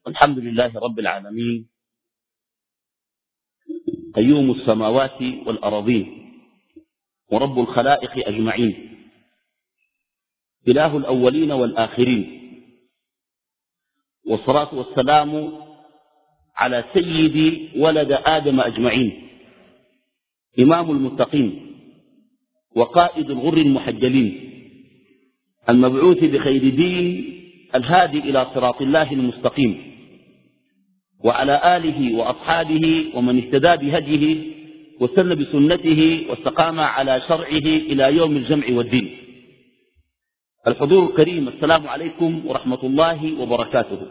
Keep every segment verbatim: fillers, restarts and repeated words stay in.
الحمد لله رب العالمين قيوم السماوات والأراضين ورب الخلائق أجمعين، إله الأولين والآخرين، والصلاة والسلام على سيد ولد آدم أجمعين، إمام المتقين وقائد الغر المحجلين، المبعوث بخير دين، الهادي إلى صراط الله المستقيم، وعلى آله وأصحابه ومن اهتدى بهديه واستنى بسنته واستقام على شرعه إلى يوم الجمع والدين. الحضور الكريم، السلام عليكم ورحمة الله وبركاته.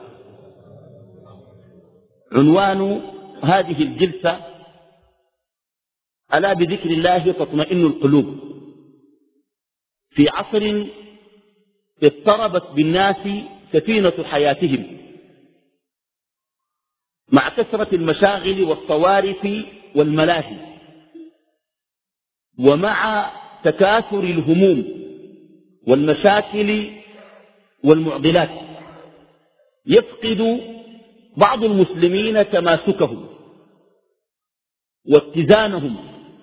عنوان هذه الجلسة: ألا بذكر الله تطمئن القلوب. في عصر اضطربت بالناس سفينة حياتهم مع كثرة المشاغل والصوارف والملاهي، ومع تكاثر الهموم والمشاكل والمعضلات، يفقد بعض المسلمين تماسكهم واتزانهم،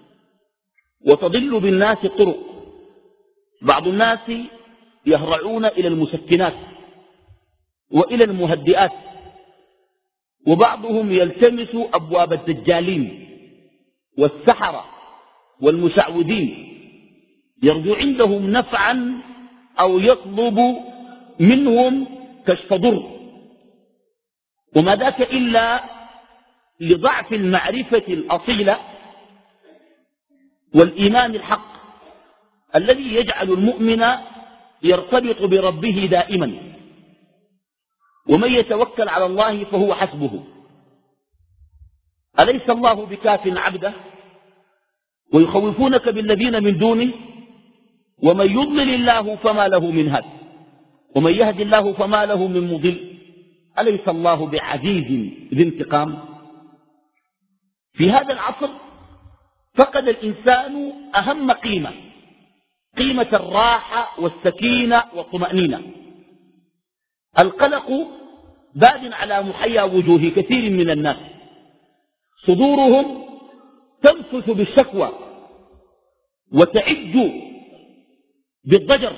وتضل بالناس طرق. بعض الناس يهرعون إلى المسكنات وإلى المهدئات، وبعضهم يلتمس أبواب الدجالين والسحرة والمشعوذين، يرجو عندهم نفعا أو يطلب منهم كشف ضر، وما ذاك إلا لضعف المعرفة الأصيلة والإيمان الحق الذي يجعل المؤمن يرتبط بربه دائما، ومن يتوكل على الله فهو حسبه. أليس الله بكاف عبده؟ ويخوفونك بالذين من دونه، ومن يضلل الله فما له من هاد، ومن يهد الله فما له من مضل. أليس الله بعزيز ذي انتقام؟ في هذا العصر فقد الإنسان أهم قيمة، قيمة الراحة والسكينة والطمأنينة. القلق باد على محيا وجوه كثير من الناس، صدورهم تنفث بالشكوى وتعج بالضجر.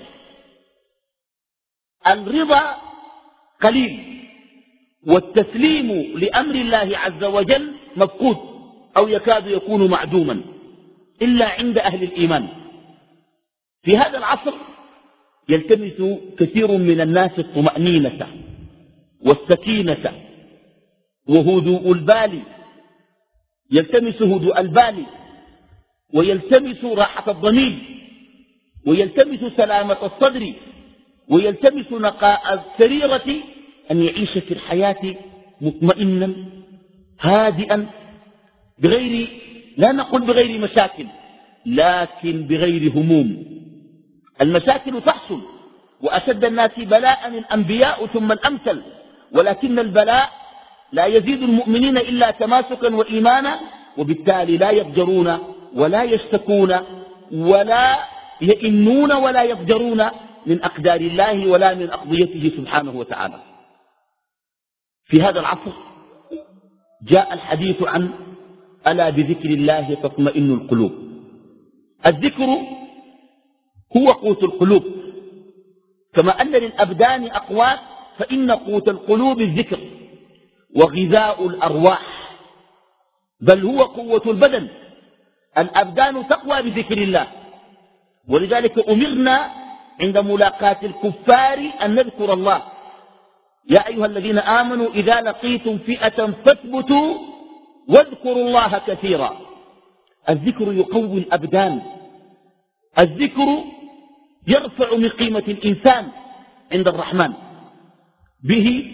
الرضا قليل، والتسليم لأمر الله عز وجل مفقود أو يكاد يكون معدوما إلا عند أهل الإيمان. في هذا العصر يلتمس كثير من الناس الطمأنينة والسكينة وهدوء البال، يلتمس هدوء البال، ويلتمس راحة الضمير، ويلتمس سلامة الصدر، ويلتمس نقاء السريرة، أن يعيش في الحياة مطمئنا هادئا بغير، لا نقول بغير مشاكل، لكن بغير هموم. المشاكل تحصل، وأشد الناس بلاء الأنبياء ثم الأمثل، ولكن البلاء لا يزيد المؤمنين إلا تماسكا وإيمانا، وبالتالي لا يضجرون ولا يشتكون ولا يئنون ولا يضجرون من أقدار الله ولا من أقضيته سبحانه وتعالى. في هذا العصر جاء الحديث عن ألا بذكر الله تطمئن القلوب. الذكر هو قوت القلوب، كما أن للأبدان أقوات، فإن قوت القلوب الذكر وغذاء الأرواح، بل هو قوة البدن. الأبدان تقوى بذكر الله، ولذلك أمرنا عند ملاقاة الكفار أن نذكر الله. يا أيها الذين آمنوا إذا لقيتم فئة فاثبتوا واذكروا الله كثيرا. الذكر يقوي الأبدان، الذكر يرفع من قيمة الإنسان عند الرحمن، به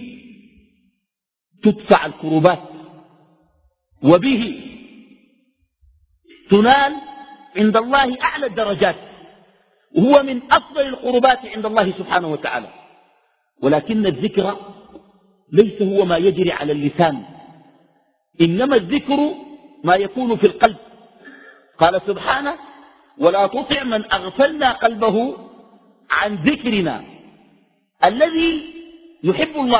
تدفع الكربات، وبه تنال عند الله أعلى الدرجات، وهو من أفضل القربات عند الله سبحانه وتعالى. ولكن الذكر ليس هو ما يجري على اللسان، إنما الذكر ما يكون في القلب. قال سبحانه: ولا تطع من أغفلنا قلبه عن ذكرنا. الذي يحب الله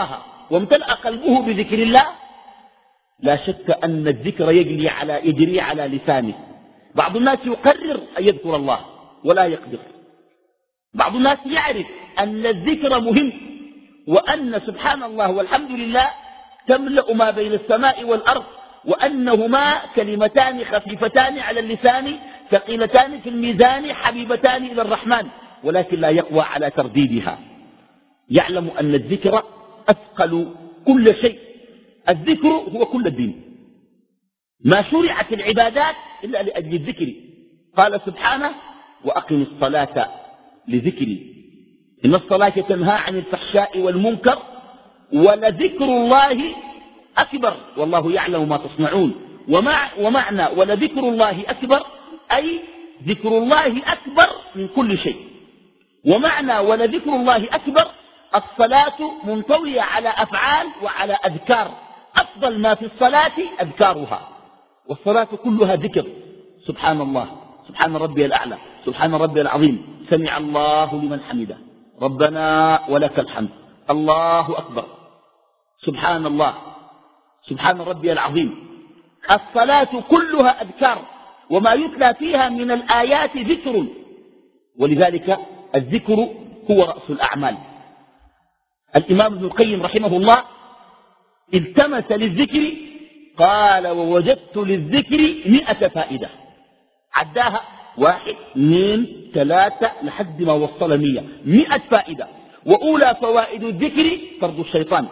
وامتلأ قلبه بذكر الله لا شك أن الذكر يجري على, يجري على لسانه. بعض الناس يقرر أن يذكر الله ولا يقدر. بعض الناس يعرف أن الذكر مهم وأن سبحان الله والحمد لله تملأ ما بين السماء والأرض، وأنهما كلمتان خفيفتان على اللسان ثقيلتان في الميزان حبيبتان إلى الرحمن، ولكن لا يقوى على ترديدها. يعلم أن الذكر أثقل كل شيء. الذكر هو كل الدين، ما شرعت العبادات إلا لأجل الذكر. قال سبحانه وأقم الصلاة لذكري إن الصلاة تنهى عن الفحشاء والمنكر ولذكر الله أكبر والله يعلم ما تصنعون. ومع ومعنى ولذكر الله أكبر أي ذكر الله أكبر من كل شيء. ومعنى ولذكر الله أكبر الصلاة منطوية على أفعال وعلى أذكار، أفضل ما في الصلاة أذكارها، والصلاة كلها ذكر. سبحان الله، سبحان ربي الأعلى، سبحان ربي العظيم، سمع الله لمن حمده، ربنا ولك الحمد، الله أكبر، سبحان الله، سبحان ربي العظيم. الصلاة كلها أذكار، وما يتلى فيها من الآيات ذكر، ولذلك الذكر هو رأس الأعمال. الإمام ابن القيم رحمه الله التمس للذكر قال ووجدت للذكر مئة فائدة، عداها واحد اثنين ثلاثة لحد ما وصل مئة مئة فائدة. وأولى فوائد الذكر طرد الشيطان.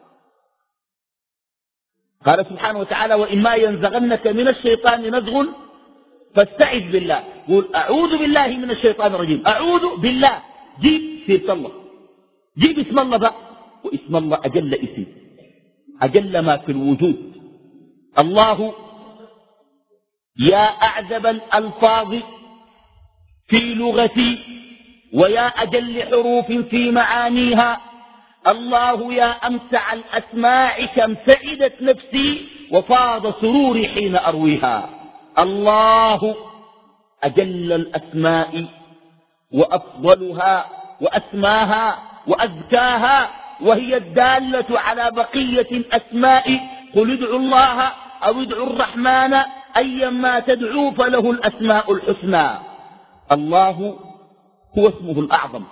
قال سبحانه وتعالى وإما ينزغنك من الشيطان نزغ فاستعذ بالله. قول أعوذ بالله من الشيطان الرجيم، أعوذ بالله، جيب سيرة الله، جيب اسم الله بقى، واسم الله أجل اسم، أجل ما في الوجود. الله يا أعذب الألفاظ في لغتي ويا أجل حروف في معانيها. الله يا أمتع الأسماع كم سعدت نفسي وفاض سروري حين أرويها. الله أجل الأسماء وأفضلها وأسماها وأزكاها، وهي الدالة على بقية الأسماء. قل ادعوا الله أو ادعوا الرحمن أيما تدعوا فله الأسماء الحسنى. الله هو اسمه الأعظم.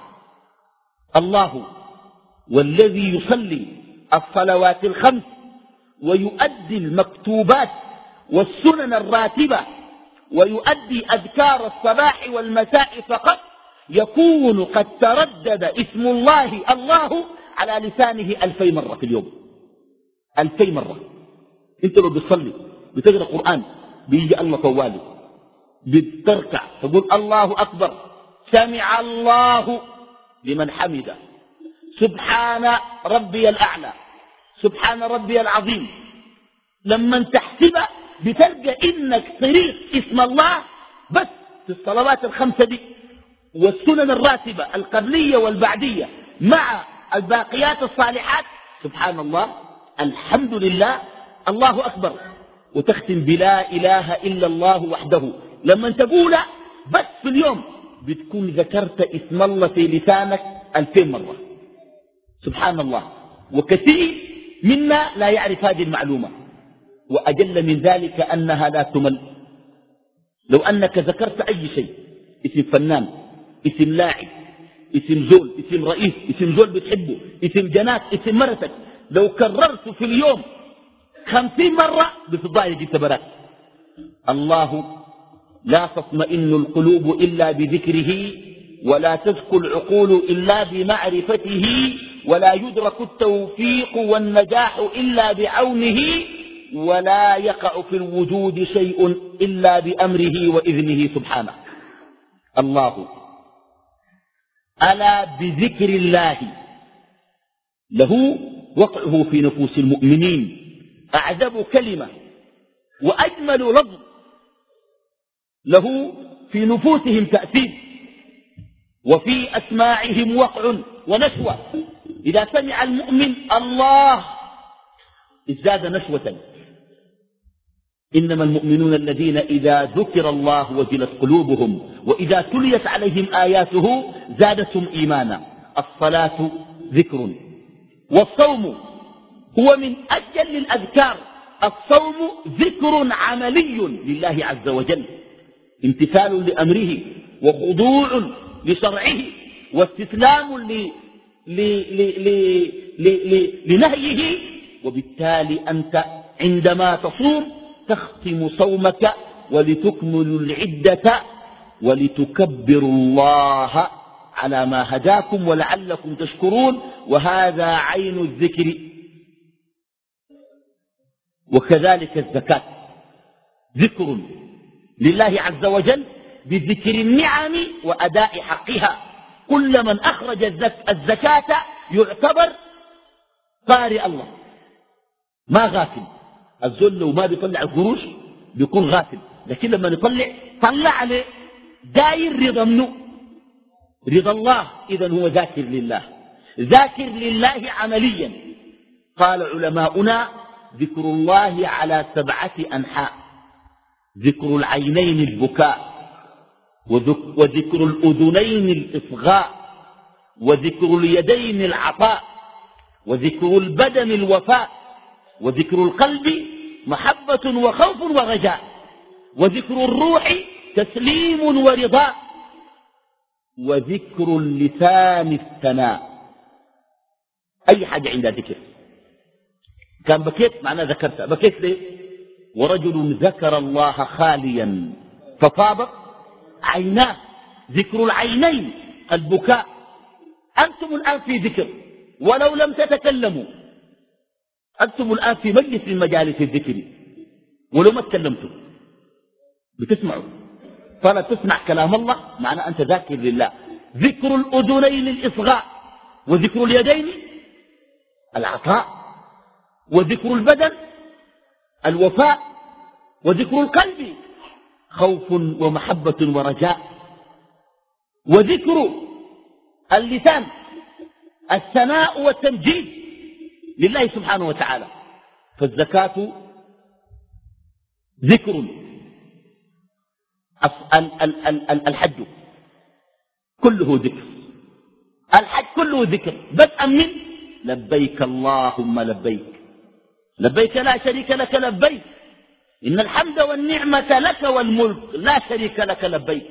الله والذي يصلي الصلوات الخمس ويؤدي المكتوبات والسنن الراتبة ويؤدي أذكار الصباح والمساء فقط، يكون قد تردد اسم الله الله على لسانه ألفي مرة في اليوم، ألفي مرة. انت لو بتصلي بتقرأ قرآن بيجي الله طوالي، بتركع تقول الله أكبر، سمع الله لمن حمده، سبحان ربي الأعلى، سبحان ربي العظيم. لما تحسب بتلقى إنك طريق اسم الله بس في الصلوات الخمسة دي والسنن الراتبة القبلية والبعدية مع الباقيات الصالحات. سبحان الله، الحمد لله، الله أكبر، وتختم بلا إله إلا الله وحده. لما تقول بس في اليوم بتكون ذكرت اسم الله في لسانك ألفين مرة. سبحان الله. وكثير منا لا يعرف هذه المعلومة. وأجل من ذلك أنها لا تمل. لو أنك ذكرت أي شيء، اسم فنان، اسم لاعب، اسم زول، اسم رئيس، اسم زول بتحبه، اسم جنات، اسم مرتك، لو كررت في اليوم خمسين مرة بتضايق التبرات. الله لا تطمئن القلوب إلا بذكره ولا تزكو العقول إلا بمعرفته ولا يدرك التوفيق والنجاح إلا بعونه ولا يقع في الوجود شيء إلا بأمره وإذنه سبحانه. الله ألا بذكر الله له وقعه في نفوس المؤمنين أعذب كلمة وأجمل لفظ له في نفوسهم تأثير وفي أسماعهم وقع ونشوة. إذا سمع المؤمن الله ازداد نشوة. إنما المؤمنون الذين إذا ذكر الله وجلت قلوبهم وإذا تليت عليهم آياته زادتهم إيمانا. الصلاة ذكر، والصوم هو من أجل الأذكار. الصوم ذكر عملي لله عز وجل، امتثال لأمره وخضوع لشرعه واستسلام ل... ل... ل... ل... ل... لنهيه. وبالتالي أنت عندما تصوم تختم صومك ولتكملوا العدة ولتكبروا الله على ما هداكم ولعلكم تشكرون، وهذا عين الذكر. وكذلك الزكاة ذكر لله عز وجل بذكر النعم وأداء حقها. كل من أخرج الزكاة يعتبر قارئ الله، ما غافل. الزول لو ما بيطلع القروش بيكون غافل، لكن لما يطلع طلع عليه داير رضا منه، رضا الله، إذن هو ذاكر لله، ذاكر لله عمليا. قال علماؤنا ذكر الله على سبعة أنحاء: ذكر العينين البكاء، وذكر الأذنين الإصغاء، وذكر اليدين العطاء، وذكر البدن الوفاء، وذكر القلب محبة وخوف ورجاء، وذكر الروح تسليم ورضاء، وذكر اللسان الثناء. أي حاجة عندها ذكر. كان بكيت معناه ذكرتها. بكيت ليه؟ ورجل ذكر الله خاليا ففاضت عيناه. ذكر العينين البكاء. أنتم الآن في ذكر ولو لم تتكلموا، أنتم الآن في مجلس من مجالس الذكر ولو ما تكلمتم بتسمعوا، فلا تسمع كلام الله معنى أنت ذاكر لله. ذكر الأذنين الإصغاء، وذكر اليدين العطاء، وذكر البدن الوفاء، وذكر القلب خوف ومحبة ورجاء، وذكر اللسان الثناء والتمجيد لله سبحانه وتعالى. فالزكاة ذكر. الحج كله ذكر، الحج كله ذكر، بدءا من لبيك اللهم لبيك، لبيك لا شريك لك لبيك، إن الحمد والنعمة لك والملك لا شريك لك لبيك.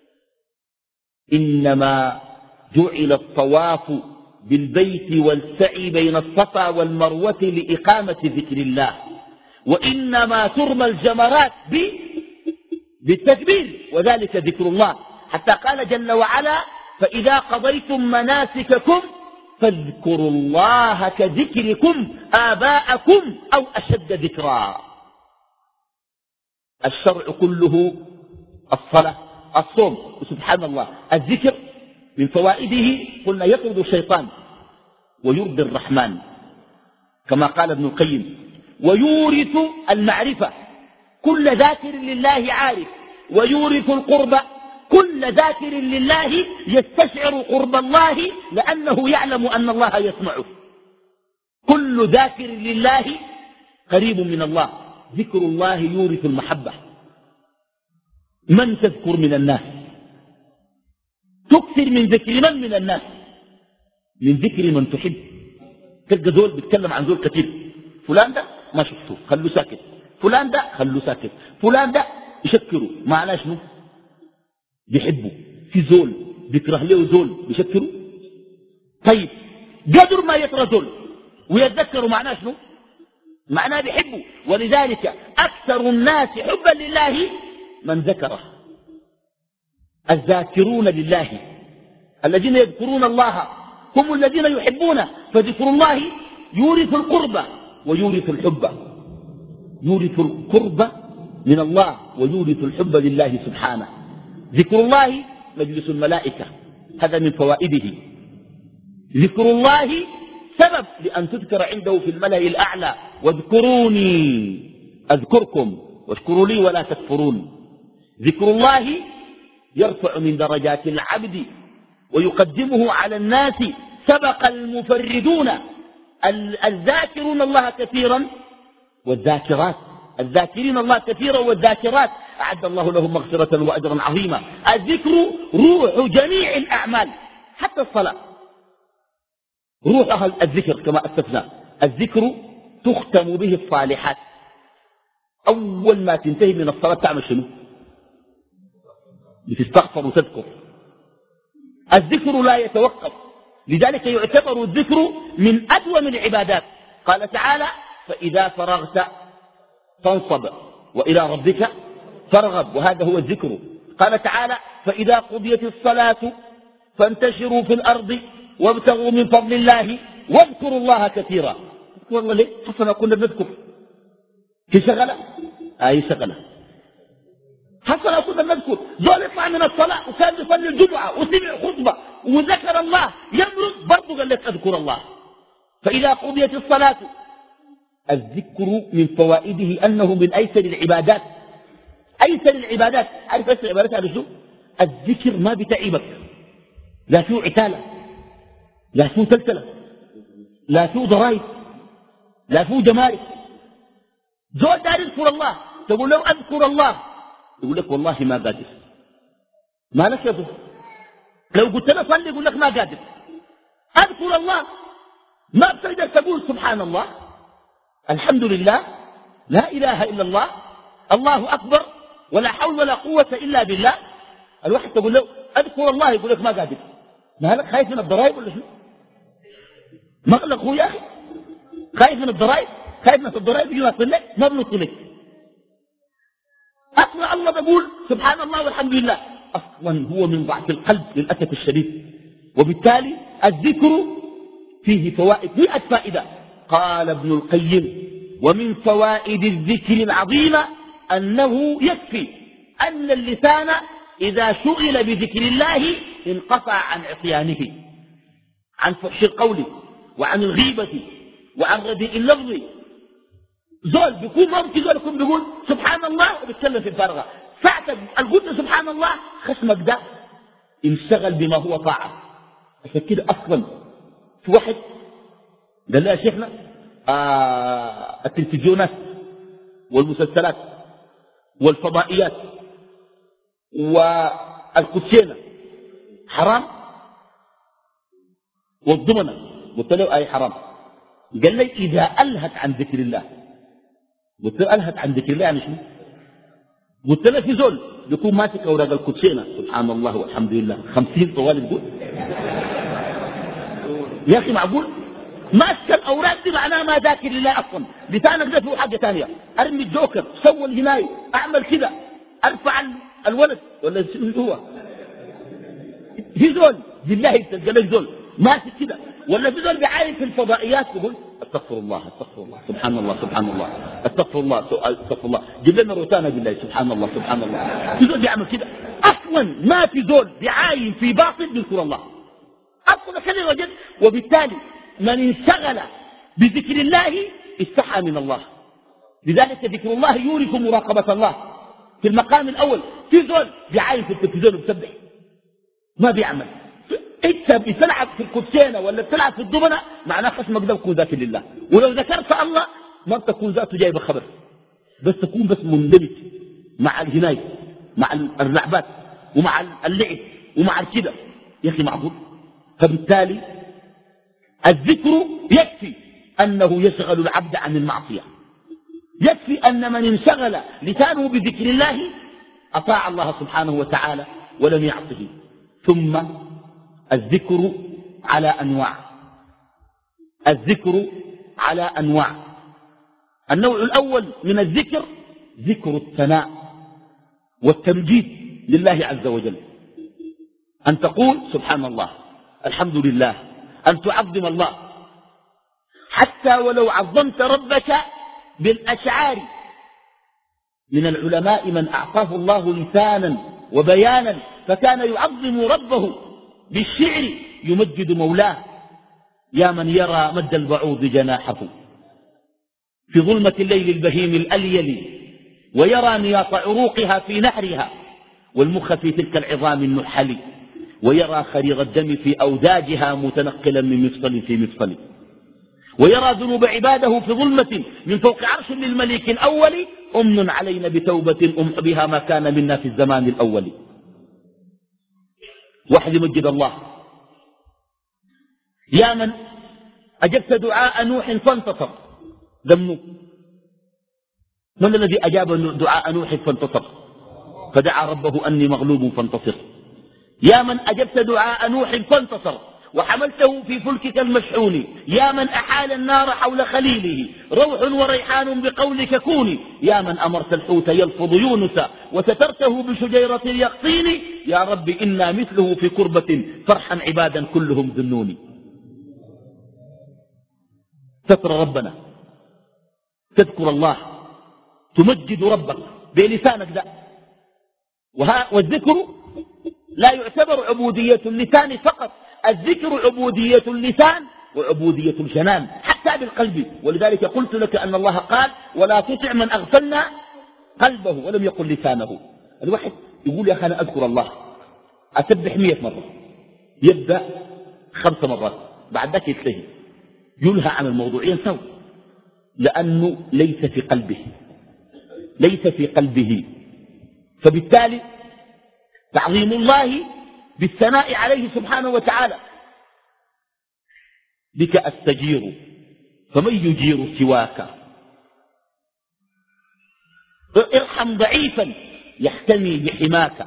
إنما جعل الطواف بالبيت والسعي بين الصفا والمروة لإقامة ذكر الله، وإنما ترمى الجمرات بالتكبير، وذلك ذكر الله. حتى قال جل وعلا: فإذا قضيتم مناسككم فاذكروا الله كذكركم آباءكم أو أشد ذكرا. الشرع كله الصلاة، الصوم، وسبحان الله الذكر من فوائده قلنا يطرد الشيطان ويرضي الرحمن كما قال ابن القيم، ويورث المعرفة، كل ذاكر لله عارف، ويورث القرب، كل ذاكر لله يستشعر قرب الله لأنه يعلم أن الله يسمعه. كل ذاكر لله قريب من الله. ذكر الله يورث المحبة. من تذكر من الناس؟ تكثر من ذكر من من الناس؟ من ذكر من تحب. تلقى دول بيتكلم عن دول كثير، فلان ده ما شفته خلوه ساكت، فلان ده خلوه ساكت، فلان ده يشكره معناه شنو؟ بيحبه. في زول بيكره له زول بيشكره. طيب قدر ما يكره زول ويتذكروا معناه شنو؟ معناه بيحبه. ولذلك أكثر الناس حبا لله من ذكره. الذاكرون لله الذين يذكرون الله هم الذين يحبونه. فذكر الله يورث القربة ويورث الحب، يورث القربة من الله ويورث الحب لله سبحانه. ذكر الله مجلس الملائكة، هذا من فوائده. ذكر الله سبب لأن تذكر عنده في الملأ الأعلى: واذكروني أذكركم واشكروا لي ولا تكفرون. ذكر الله يرفع من درجات العبد ويقدمه على الناس. سبق المفردون الذاكرون الله كثيرا والذاكرات، الذاكرين الله كثيرا والذاكرات أعد الله لهم مغفرة وأجرا عظيما. الذكر روح جميع الأعمال، حتى الصلاة روحها الذكر كما أسفنا. الذكر تختم به الصالحات. أول ما تنتهي من الصلاة تعمل شنو؟ بتستغفر وتذكر. الذكر لا يتوقف، لذلك يعتبر الذكر من أدوم العبادات. قال تعالى: فإذا فرغت فانصب وإلى ربك فارغب، وهذا هو الذكر. قال تعالى: فإذا قضيت الصلاة فانتشروا في الأرض وابتغوا من فضل الله واذكروا الله كثيرا. والله ليه حسنا كنا بنذكر في شغلة أي شغلة حسنا كنا بنذكر. زول يطلع من الصلاة وكان يصلي الجمعة وسمع خطبة وذكر الله يمرض برضه قال لك أذكر الله. فإذا قضيت الصلاة، الذكر من فوائده أنه من أيسر العبادات. أيسر العبادات، عارف أيسر العبادات على شو؟ الذكر ما بتعيبك، لا فيه عتالة، لا فيه تلتلة، لا فيه ضرائب، لا فيه جمارك. زول دار يذكر الله، تقول له أذكر الله، يقول لك والله ما قادر. ما لك يا ظهر. لو قلت له صلي يقول لك ما قادر. أذكر الله ما بتقدر تقول سبحان الله، الحمد لله، لا إله إلا الله، الله أكبر، ولا حول ولا قوة إلا بالله. الواحد تقول له أذكر الله يقول لك ما قادر. ما لك خايف من الضرائب ولا شنو؟ مغلق هو يا أخي، خايف من الضرائب، خايف من الضرائب يجي يصل لك ما بنوصل لك. أصلا الله بقول سبحان الله والحمد لله، أصلا هو من ضعف القلب للأسف الشديد. وبالتالي الذكر فيه فوائد، مئة فائدة. قال ابن القيم: ومن فوائد الذكر العظيمة أنه يكفي أن اللسان إذا شغل بذكر الله انقطع عن عصيانه، عن فحش القول وعن الغيبة وعن رديء اللفظ. زول بيكون ممكن زول يكون بيقول سبحان الله وبيتكلم في الفارغة، ساعة قلت سبحان الله خشمك ده انشغل بما هو طاعة. عشان كده أصلا في واحد قال لها شيخنا آه التلفزيونات والمسلسلات والفضائيات والكوتشينة حرام والضمنة. قلت له أي حرام. قال لي إذا ألهت عن ذكر الله. قلت له ألهت عن ذكر الله يعني شنو؟ قلت له في زول يكون ماسك أوراق الكوتشينة سبحان الله والحمد لله خمسين طوال يقول يا أخي معقول؟ ماسك الأوراق دي معناها ما ذاكر لله أصلا، لسانك ده فيه حاجة ثانية. أرمي الجوكر، سوى الجناية، أعمل كذا، أرفع الولد ولا شنو هو؟ في زول بالله تلقى لك زول ماسك كذا، ولا في زول بيعاين في الفضائيات يقول استغفر الله استغفر الله سبحان الله سبحان الله استغفر الله استغفر الله جيب لنا روتانا بالله سبحان الله سبحان الله. في زول بيعمل كذا أصلا، ما في زول بيعاين في باطل بيذكر الله أصلا كذا وجد. وبالتالي من انشغل بذكر الله استحى من الله. لذلك ذكر الله يورث مراقبة الله في المقام الأول. في زول بيعاين في التلفزيون وبيسبح ما بيعمل. انت بتلعب في الكوتشينه ولا بتلعب في الضمنه معناه خصمك ده تكون ذاكر لله. ولو ذكرت الله ما تكون ذاته جايب خبر، بس تكون بس مندمج مع الجناية مع اللعبات ومع اللعب ومع الكده يا اخي معقول. فبالتالي الذكر يكفي أنه يشغل العبد عن المعصية، يكفي أن من انشغل لسانه بذكر الله أطاع الله سبحانه وتعالى ولم يعصه. ثم الذكر على أنواع. الذكر على أنواع. النوع الأول من الذكر ذكر الثناء والتمجيد لله عز وجل، أن تقول سبحان الله الحمد لله، أن تعظم الله. حتى ولو عظمت ربك بالأشعار. من العلماء من أعطاه الله لسانا وبيانا فكان يعظم ربه بالشعر يمجد مولاه. يا من يرى مد البعوض جناحه في ظلمة الليل البهيم الأليل، ويرى نياط عروقها في نحرها والمخ في تلك العظام النحل، ويرى خرير الدم في أوداجها متنقلا من مفصل في مفصل، ويرى ذنوب عباده في ظلمة من فوق عرش للملك الأول. أمن علينا بتوبة أمح بها ما كان منا في الزمان الأول. واحد يمجد الله. يا من أجبت دعاء نوح فانتصر دمه. من الذي أجاب دعاء نوح فانتصر؟ فدعا ربه أني مغلوب فانتصر. يا من أجبت دعاء نوح فانتصر وحملته في فلكك المشحون، يا من أحال النار حول خليله، روح وريحان بقولك كوني، يا من أمرت الحوت يلفظ يونس وسترته بشجيرة اليقطين، يا رب إنا مثله في كربة فرحا عبادا كلهم ذنوني. تذكر ربنا، تذكر الله، تمجد ربك بلسانك ده. والذكر لا يعتبر عبودية اللسان فقط، الذكر عبودية اللسان وعبودية الجنان حتى بالقلب. ولذلك قلت لك أن الله قال ولا تطع من أغفلنا قلبه ولم يقل لسانه. الواحد يقول يا أخي أنا أذكر الله، أسبح مئة مرة، يبدأ خمس مرات، بعد ذلك يتلهي، يلهى عن الموضوع، ينسوا، لأنه ليس في قلبه، ليس في قلبه. فبالتالي تعظيم الله بالثناء عليه سبحانه وتعالى. بك أستجير فمن يجير سواك، ارحم ضعيفا يحتمي بحماك،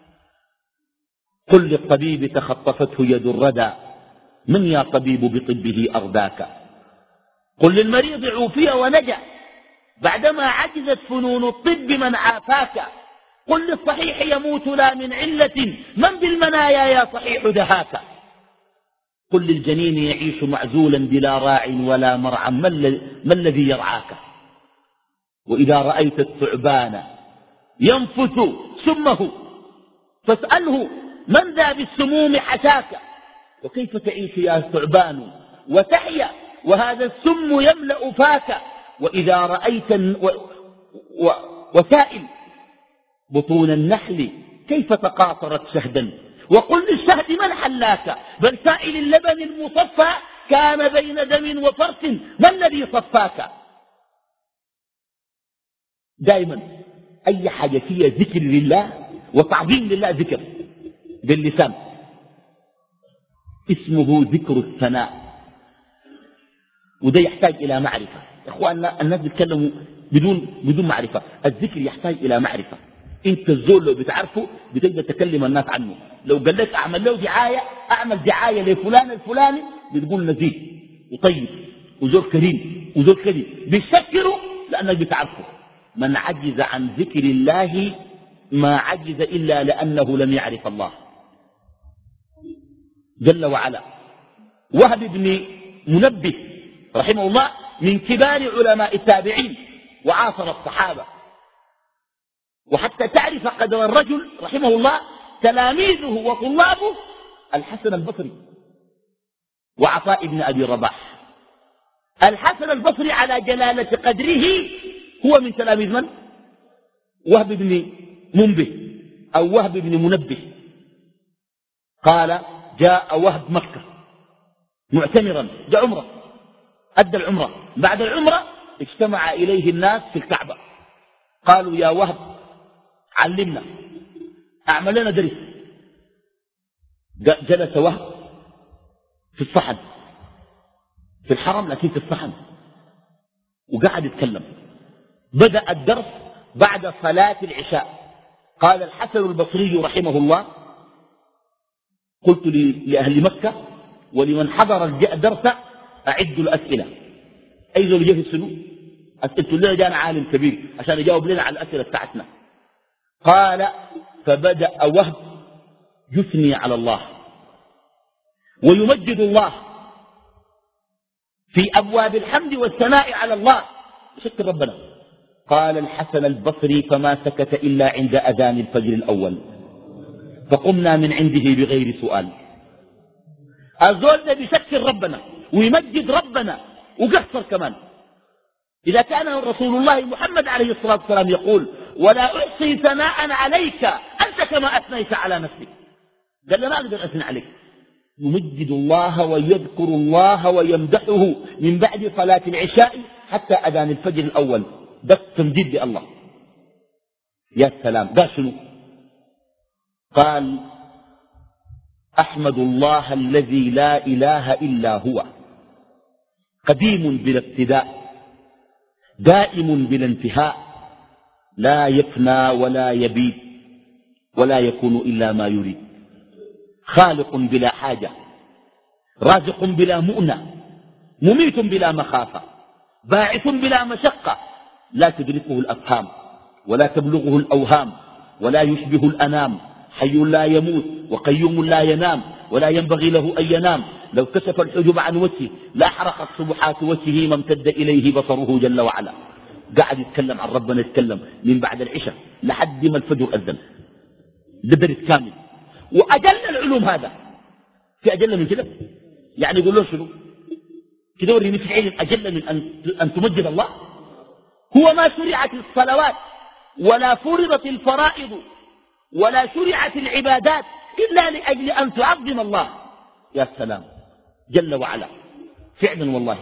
قل للطبيب تخطفته يد الردى من يا طبيب بطبه أرداك، قل للمريض عوفي ونجا بعدما عجزت فنون الطب من عافاك، قل للصحيح يموت لا من علة من بالمنايا يا صحيح دهاك، قل للجنين يعيش معزولا بلا راع ولا مرعى ما الذي يرعاك، وإذا رأيت الثعبان ينفث سمه فاسأله من ذا بالسموم حشاك، وكيف تعيش يا ثعبان وتحيا وهذا السم يملأ فاك، وإذا رأيت و... و... وسائل بطون النحل كيف تقاطرت شهدا، وقل للشهد من حلاك، بل سائل اللبن المصفى كان بين دم وفرث ما الذي صفاك. دائما أي حاجة فيها ذكر لله وتعظيم لله ذكر باللسان اسمه ذكر الثناء، وده يحتاج إلى معرفة. إخواننا الناس بيتكلموا بدون, بدون معرفة، الذكر يحتاج إلى معرفة. انت الزول لو بتعرفه بتقدر تكلم الناس عنه، لو قال لك اعمل له دعاية اعمل دعاية لفلان الفلاني بتقول نزيه وطيب وزول كريم وزول كريم، بيشكره لأنك بتعرفه. من عجز عن ذكر الله ما عجز إلا لأنه لم يعرف الله جل وعلا. وهب بن منبه رحمه الله من كبار علماء التابعين وعاصر الصحابة، وحتى تعرف قدر الرجل رحمه الله تلاميذه وطلابه الحسن البصري وعطاء بن أبي رباح. الحسن البصري على جلالة قدره هو من تلاميذ من؟ وهب بن منبه أو وهب بن منبه. قال جاء وهب مكة معتمرا، جاء عمره، أدى العمرة، بعد العمرة اجتمع إليه الناس في الكعبة قالوا يا وهب علمنا أعمل لنا درس. جلس وهب في الصحن في الحرم لكن في الصحن وقعد يتكلم. بدأ الدرس بعد صلاة العشاء. قال الحسن البصري رحمه الله قلت لأهل مكة ولمن حضر الدرس أعدوا الأسئلة، أي ذو الجهل سنو أسئلت الله جانا عالم كبير عشان يجاوب لنا على الأسئلة بتاعتنا. قال فبدأ وهب يثني على الله ويمجد الله في أبواب الحمد والثناء على الله، شكر ربنا. قال الحسن البصري فما سكت إلا عند أذان الفجر الأول فقمنا من عنده بغير سؤال. الزول ده بيشكر ربنا ويمجد ربنا وقصر كمان. إذا كان رسول الله محمد عليه الصلاة والسلام يقول ولا أحصي ثناء عليك أنت كما أثنيت على نفسك، قال لا أقدر أثنى عليك. يمجد الله ويذكر الله ويمدحه من بعد صلاة العشاء حتى أذان الفجر الأول، ده تمجيد لله. يا سلام. قال شنو؟ قال أحمد الله الذي لا إله إلا هو قديم بلا ابتداء دائم بلا انتهاء، لا يفنى ولا يبيد ولا يكون إلا ما يريد، خالق بلا حاجة، رازق بلا مؤنة، مميت بلا مخافة، باعث بلا مشقة، لا تدركه الأفهام ولا تبلغه الأوهام ولا يشبه الأنام، حي لا يموت وقيوم لا ينام ولا ينبغي له أن ينام، لو كشف الحجب عن وجهه لا حرقت سبحات وجهه ما امتد إليه بصره جل وعلا. قاعد يتكلم عن ربنا، يتكلم من بعد العشاء لحد ما الفجر أذن، ده درس كامل. وأجل العلوم هذا، في أجل من كده؟ يعني يقول له شنو كده؟ وريني في علم أجل من أن, أن تمجد الله؟ هو ما شرعت الصلوات ولا فرضت الفرائض ولا شرعت العبادات إلا لأجل أن تعظم الله. يا سلام، جل وعلا فعلا والله.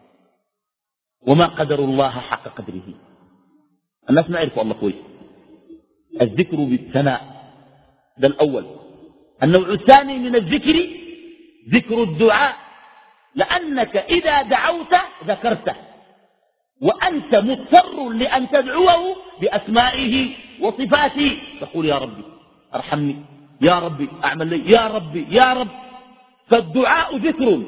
وما قدر الله حق قدره. الناس ما يعرفوا الله كويس. الذكر بالثناء ده الأول. النوع الثاني من الذكر ذكر الدعاء، لأنك إذا دعوت ذكرته وأنت مضطر لأن تدعوه بأسمائه وصفاته، تقول يا ربي ارحمني، يا ربي أعمل لي، يا ربي يا رب. فالدعاء ذكر،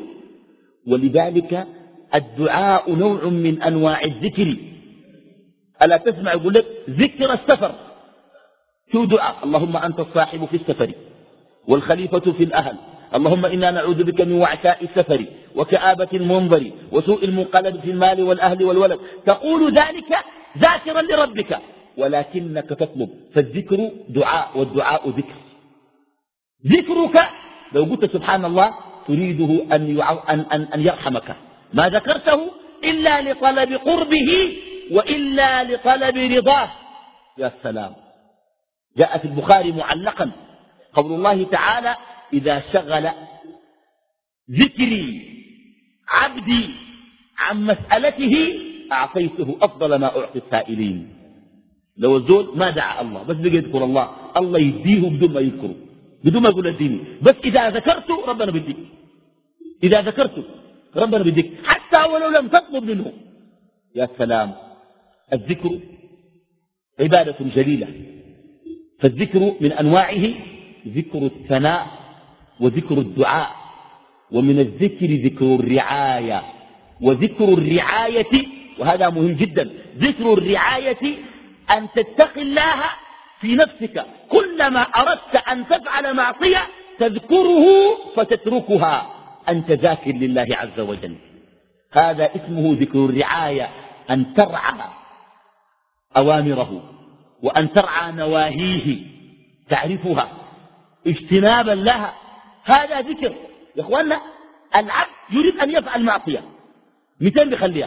ولذلك الدعاء نوع من أنواع الذكر. ألا تسمع يقول لك ذكر السفر، شو دعاء؟ اللهم أنت الصاحب في السفر والخليفة في الأهل، اللهم إنا نعوذ بك من وعثاء السفر وكآبة المنظر وسوء المنقلب في المال والأهل والولد. تقول ذلك ذاكرا لربك ولكنك تطلب. فالذكر دعاء، والدعاء ذكر. ذكرك لو قلت سبحان الله تريده أن, أن, أن, أن يرحمك، ما ذكرته إلا لطلب قربه وإلا لطلب رضاه. يا سلام. جاء في البخاري معلقا قول الله تعالى إذا شغل ذكري عبدي عن مسألته أعطيته أفضل ما أعطي السائلين. لو الزول ما دعا الله بس بقى يذكر الله، الله يديه بدون ما يذكره، بدون ما يقول اديني، بس إذا ذكرته ربنا بيديك، إذا ذكرته ربنا بيديك حتى ولو لم تطلب منه. يا سلام. الذكر عبادة جليلة. فالذكر من أنواعه ذكر الثناء وذكر الدعاء. ومن الذكر ذكر الرعاية. وذكر الرعاية، وهذا مهم جدا، ذكر الرعاية أن تتقي الله في نفسك، كلما أردت أن تفعل معصية تذكره فتتركها، أنت ذاكر لله عز وجل. هذا اسمه ذكر الرعاية، أن ترعى أوامره وأن ترعى نواهيه، تعرفها اجتنابا لها، هذا ذكر. يا اخوانا العبد يريد أن يفعل معصية، متين بيخليها،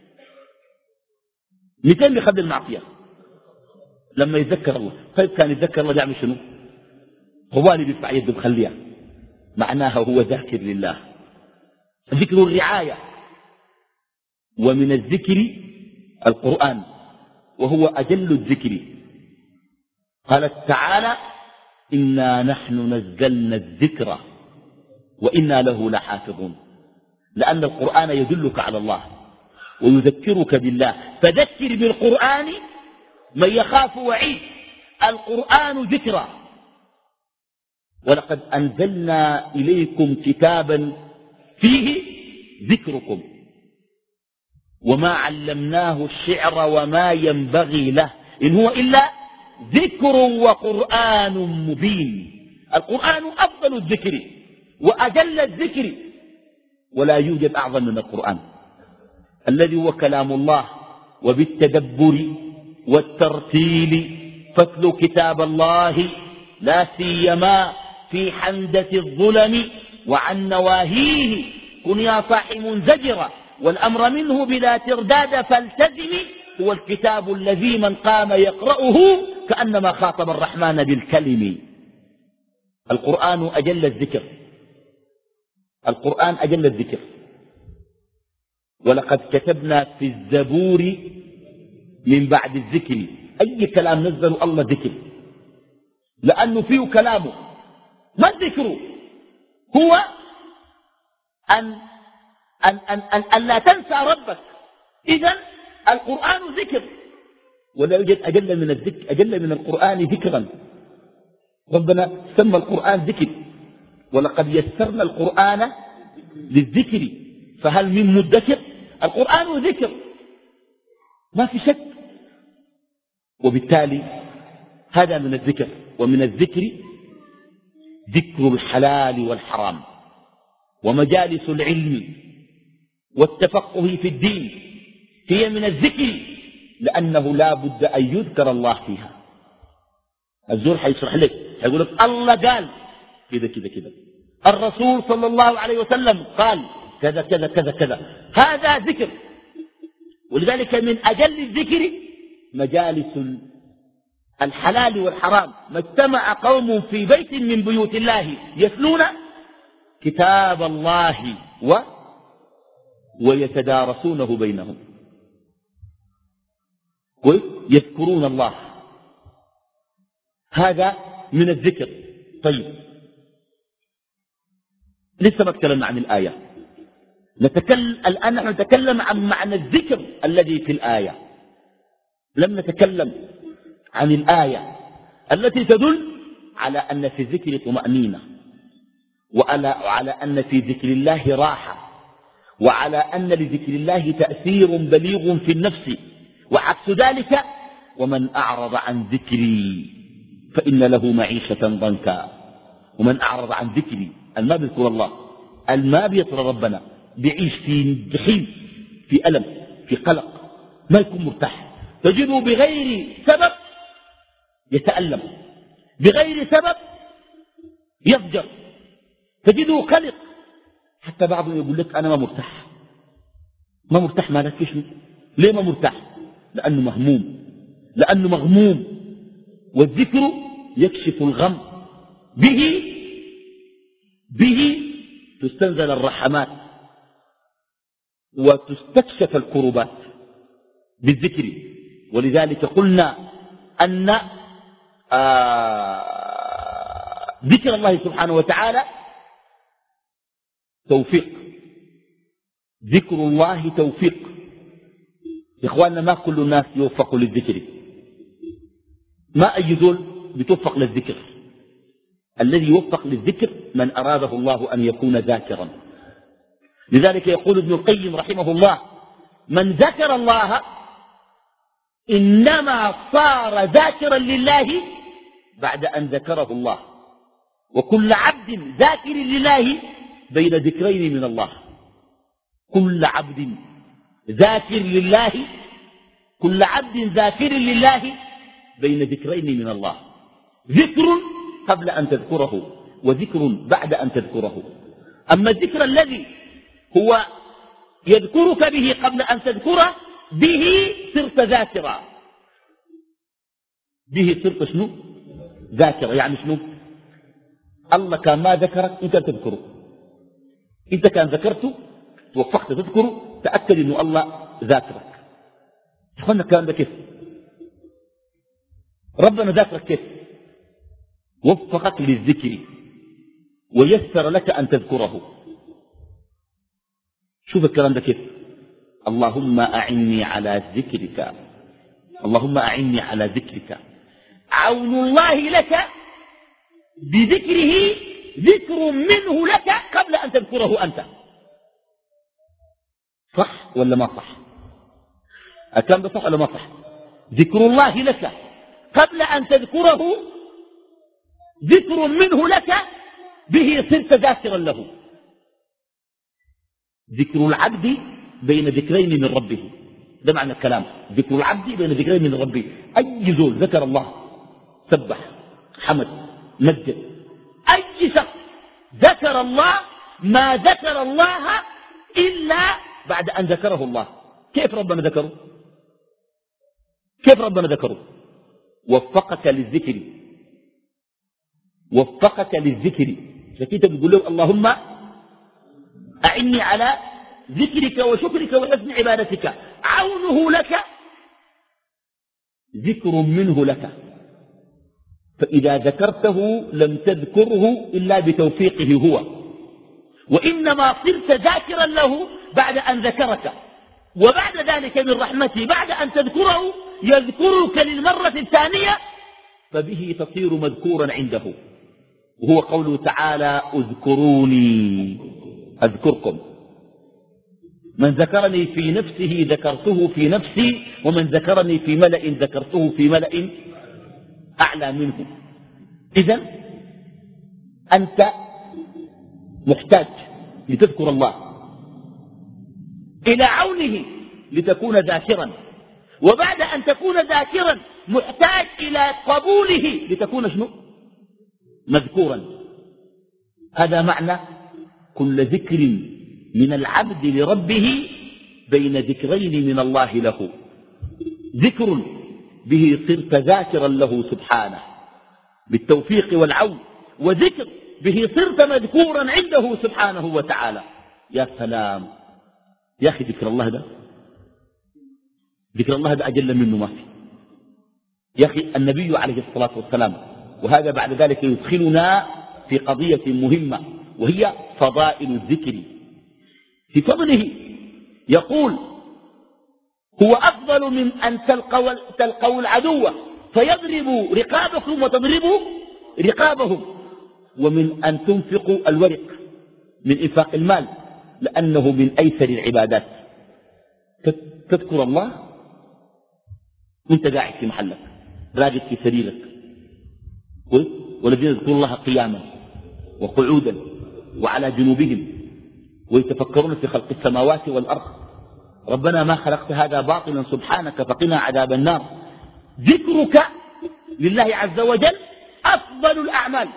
متين بيخلي المعصية لما يتذكر الله. طيب كان يتذكر الله يعمل شنو؟ هو اللي بيدفع يده بخليها، معناها هو ذاكر لله. ذكر الرعاية. ومن الذكر القرآن، وهو أجل الذكر. قال تعالى إنا نحن نزلنا الذكر وإنا له لحافظون. لأن القرآن يدلك على الله ويذكرك بالله، فذكر بالقرآن من يخاف وعيد. القرآن ذكرى. ولقد أنزلنا إليكم كتابا فيه ذكركم وما علمناه الشعر وما ينبغي له إن هو إلا ذكر وقرآن مبين. القرآن أفضل الذكر وأجل الذكر، ولا يوجد أعظم من القرآن الذي هو كلام الله. وبالتدبر والترتيل فاتل كتاب الله لا سيما في حندة الظلم، وعن نواهيه كن يا صاح منزجرا، والأمر منه بلا ترداد فالتزم. هو الكتاب الذي من قام يقرأه كأنما خاطب الرحمن بالكلم. القرآن أجل الذكر. القرآن أجل الذكر. ولقد كتبنا في الزبور من بعد الذكر. أي كلام نزل الله ذكر، لأنه فيه كلامه. ما الذكر؟ هو أن, أن, أن, أن, أن لا تنسى ربك. إذن القرآن ذكر، ولا يوجد أجل من الذكر، أجل من القرآن ذكرا. ربنا سمى القرآن ذكر، ولقد يسرنا القرآن للذكر فهل من مدكر. القرآن ذكر ما في شك، وبالتالي هذا من الذكر. ومن الذكر ذكر الحلال والحرام ومجالس العلم والتفقه في الدين هي من الذكر، لأنه لا بد أن يذكر الله فيها. الزور حيشرح لك، يقول لك الله قال كذا كذا كذا، الرسول صلى الله عليه وسلم قال كذا كذا كذا كذا، هذا ذكر. ولذلك من أجل الذكر مجالس الحلال والحرام. ما اجتمع قوم في بيت من بيوت الله يتلون كتاب الله و ويتدارسونه بينهم ويذكرون الله، هذا من الذكر. طيب لسه ما تكلمنا عن الآية، نتكلم الآن نحن نتكلم عن معنى الذكر الذي في الآية. لم نتكلم عن الآية التي تدل على أن في الذكر طمأنينة، وعلى أن في ذكر الله راحة، وعلى أن لذكر الله تأثير بليغ في النفس. وعكس ذلك ومن أعرض عن ذكري فإن له معيشة ضنكا. ومن أعرض عن ذكري الما بيذكر الله، الما بيطر ربنا، بيعيش في جحيم، في ألم، في قلق، ما يكون مرتاح. تجده بغير سبب يتألم، بغير سبب يفجر، تجده قلق. حتى بعضهم يقول لك أنا ما مرتاح. ما مرتاح مالك فيش؟ ليه ما مرتاح؟ لأنه مهموم، لأنه مغموم. والذكر يكشف الغم، به به تستنزل الرحمات وتستكشف الكربات بالذكر. ولذلك قلنا أن آه ذكر الله سبحانه وتعالى توفيق، ذكر الله توفيق. يا إخواننا ما كل الناس يوفقوا للذكر، ما أي ذول بتوفق للذكر. الذي يوفق للذكر من أراده الله أن يكون ذاكرا. لذلك يقول ابن القيم رحمه الله: من ذكر الله إنما صار ذاكرا لله بعد أن ذكره الله. وكل عبد ذاكر لله بين ذكرين من الله. كل عبد ذاكر لله كل عبد ذاكر لله بين ذكرين من الله، ذكر قبل أن تذكره وذكر بعد أن تذكره. أما الذكر الذي هو يذكرك به قبل أن تذكره، به صرت ذاكرا، به صرت شنو؟ ذاكرا. يعني شنو؟ الله كان ما ذكرك أنت تذكره، أنت كان ذكرته توفقت تذكره، تأكد أنه الله ذاكرك. أخوانا الكلام ده كيف؟ ربنا ذاكرك كيف؟ وفقك للذكر ويسر لك أن تذكره. شوف الكلام ده كيف؟ اللهم أعني على ذكرك، اللهم أعني على ذكرك. عون الله لك بذكره ذكر منه لك قبل أن تذكره أنت. صح ولا ما صح؟ الكلام ده صح ولا ما صح؟ ذكر الله لك قبل أن تذكره ذكر منه لك، به صرت ذاكرا له. ذكر العبد بين ذكرين من ربه، ده معنى الكلام. ذكر العبد بين ذكرين من ربه. أي زول ذكر الله، سبح، حمد، مجد، أي شخص ذكر الله ما ذكر الله إلا بعد أن ذكره الله. كيف ربنا ذكره؟ كيف ربنا ذكره؟ وفقك للذكر، وفقك للذكر. فكنت بتقول له اللهم أعني على ذكرك وشكرك وحسن عبادتك. عونه لك ذكر منه لك، فإذا ذكرته لم تذكره إلا بتوفيقه هو، وإنما صرت ذاكرا له بعد أن ذكرك. وبعد ذلك من رحمته بعد أن تذكره يذكرك للمرة الثانية فبه تصير مذكورا عنده، وهو قوله تعالى اذكروني أذكركم. من ذكرني في نفسه ذكرته في نفسي، ومن ذكرني في ملأ ذكرته في ملأ أعلى منه. إذن أنت محتاج لتذكر الله إلى عونه لتكون ذاكرا، وبعد أن تكون ذاكرا محتاج إلى قبوله لتكون شنو؟ مذكورا. هذا معنى كل ذكر من العبد لربه بين ذكرين من الله له، ذكر به صرت ذاكرا له سبحانه بالتوفيق والعون، وذكر به صرت مذكورا عنده سبحانه وتعالى. يا سلام يا أخي، ذكر الله ده ذكر الله ده أجل منه ما في يا أخي. النبي عليه الصلاة والسلام، وهذا بعد ذلك يدخلنا في قضية مهمة وهي فضائل الذكر. في فضله يقول هو أفضل من أن تلقوا, تلقوا العدو فيضربوا رقابكم وتضربوا رقابهم، ومن أن تنفقوا الورق من إنفاق المال، لأنه من أيسر العبادات. تذكر الله وانت قاعد في محلك راقد في سريرك، والذين يذكرون الله قياما وقعودا وعلى جنوبهم ويتفكرون في خلق السماوات والأرض ربنا ما خلقت هذا باطلا سبحانك فقنا عذاب النار. ذكرك لله عز وجل أفضل الأعمال.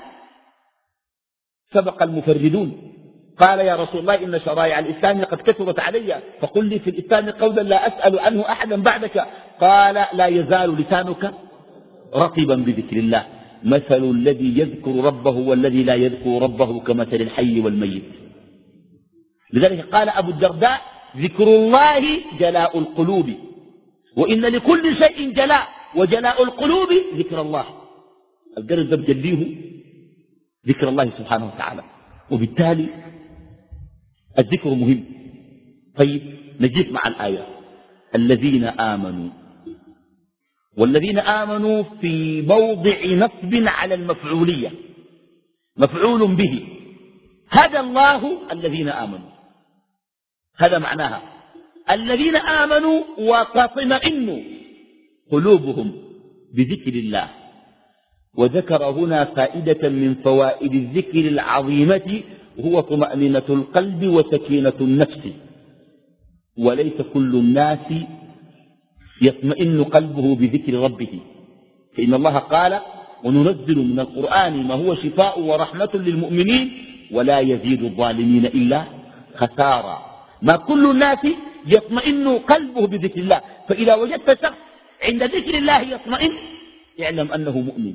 سبق المفردون قال يا رسول الله إن شرائع الإسلام قد كثرت علي فقل لي في الإسلام قولا لا أسأل عنه أحدا بعدك. قال لا يزال لسانك رطبا بذكر الله، مثل الذي يذكر ربه والذي لا يذكر ربه كمثل الحي والميت. لذلك قال أبو الدرداء ذكر الله جلاء القلوب، وإن لكل شيء جلاء، وجلاء القلوب ذكر الله. القلب ده بجليه ذكر الله سبحانه وتعالى، وبالتالي الذكر مهم. طيب نجيب مع الآية الذين آمنوا، والذين آمنوا في موضع نصب على المفعولية، مفعول به. هدى الله الذين آمنوا، هذا معناها الذين آمنوا وتطمئن قلوبهم بذكر الله. وذكر هنا فائدة من فوائد الذكر العظيمة، وهو طمأنينة القلب وسكينة النفس. وليس كل الناس يطمئن قلبه بذكر ربه، فإن الله قال وننزل من القرآن ما هو شفاء ورحمة للمؤمنين ولا يزيد الظالمين إلا خسارا. ما كل الناس يطمئن قلبه بذكر الله، فإذا وجدت شخص عند ذكر الله يطمئن اعلم أنه مؤمن.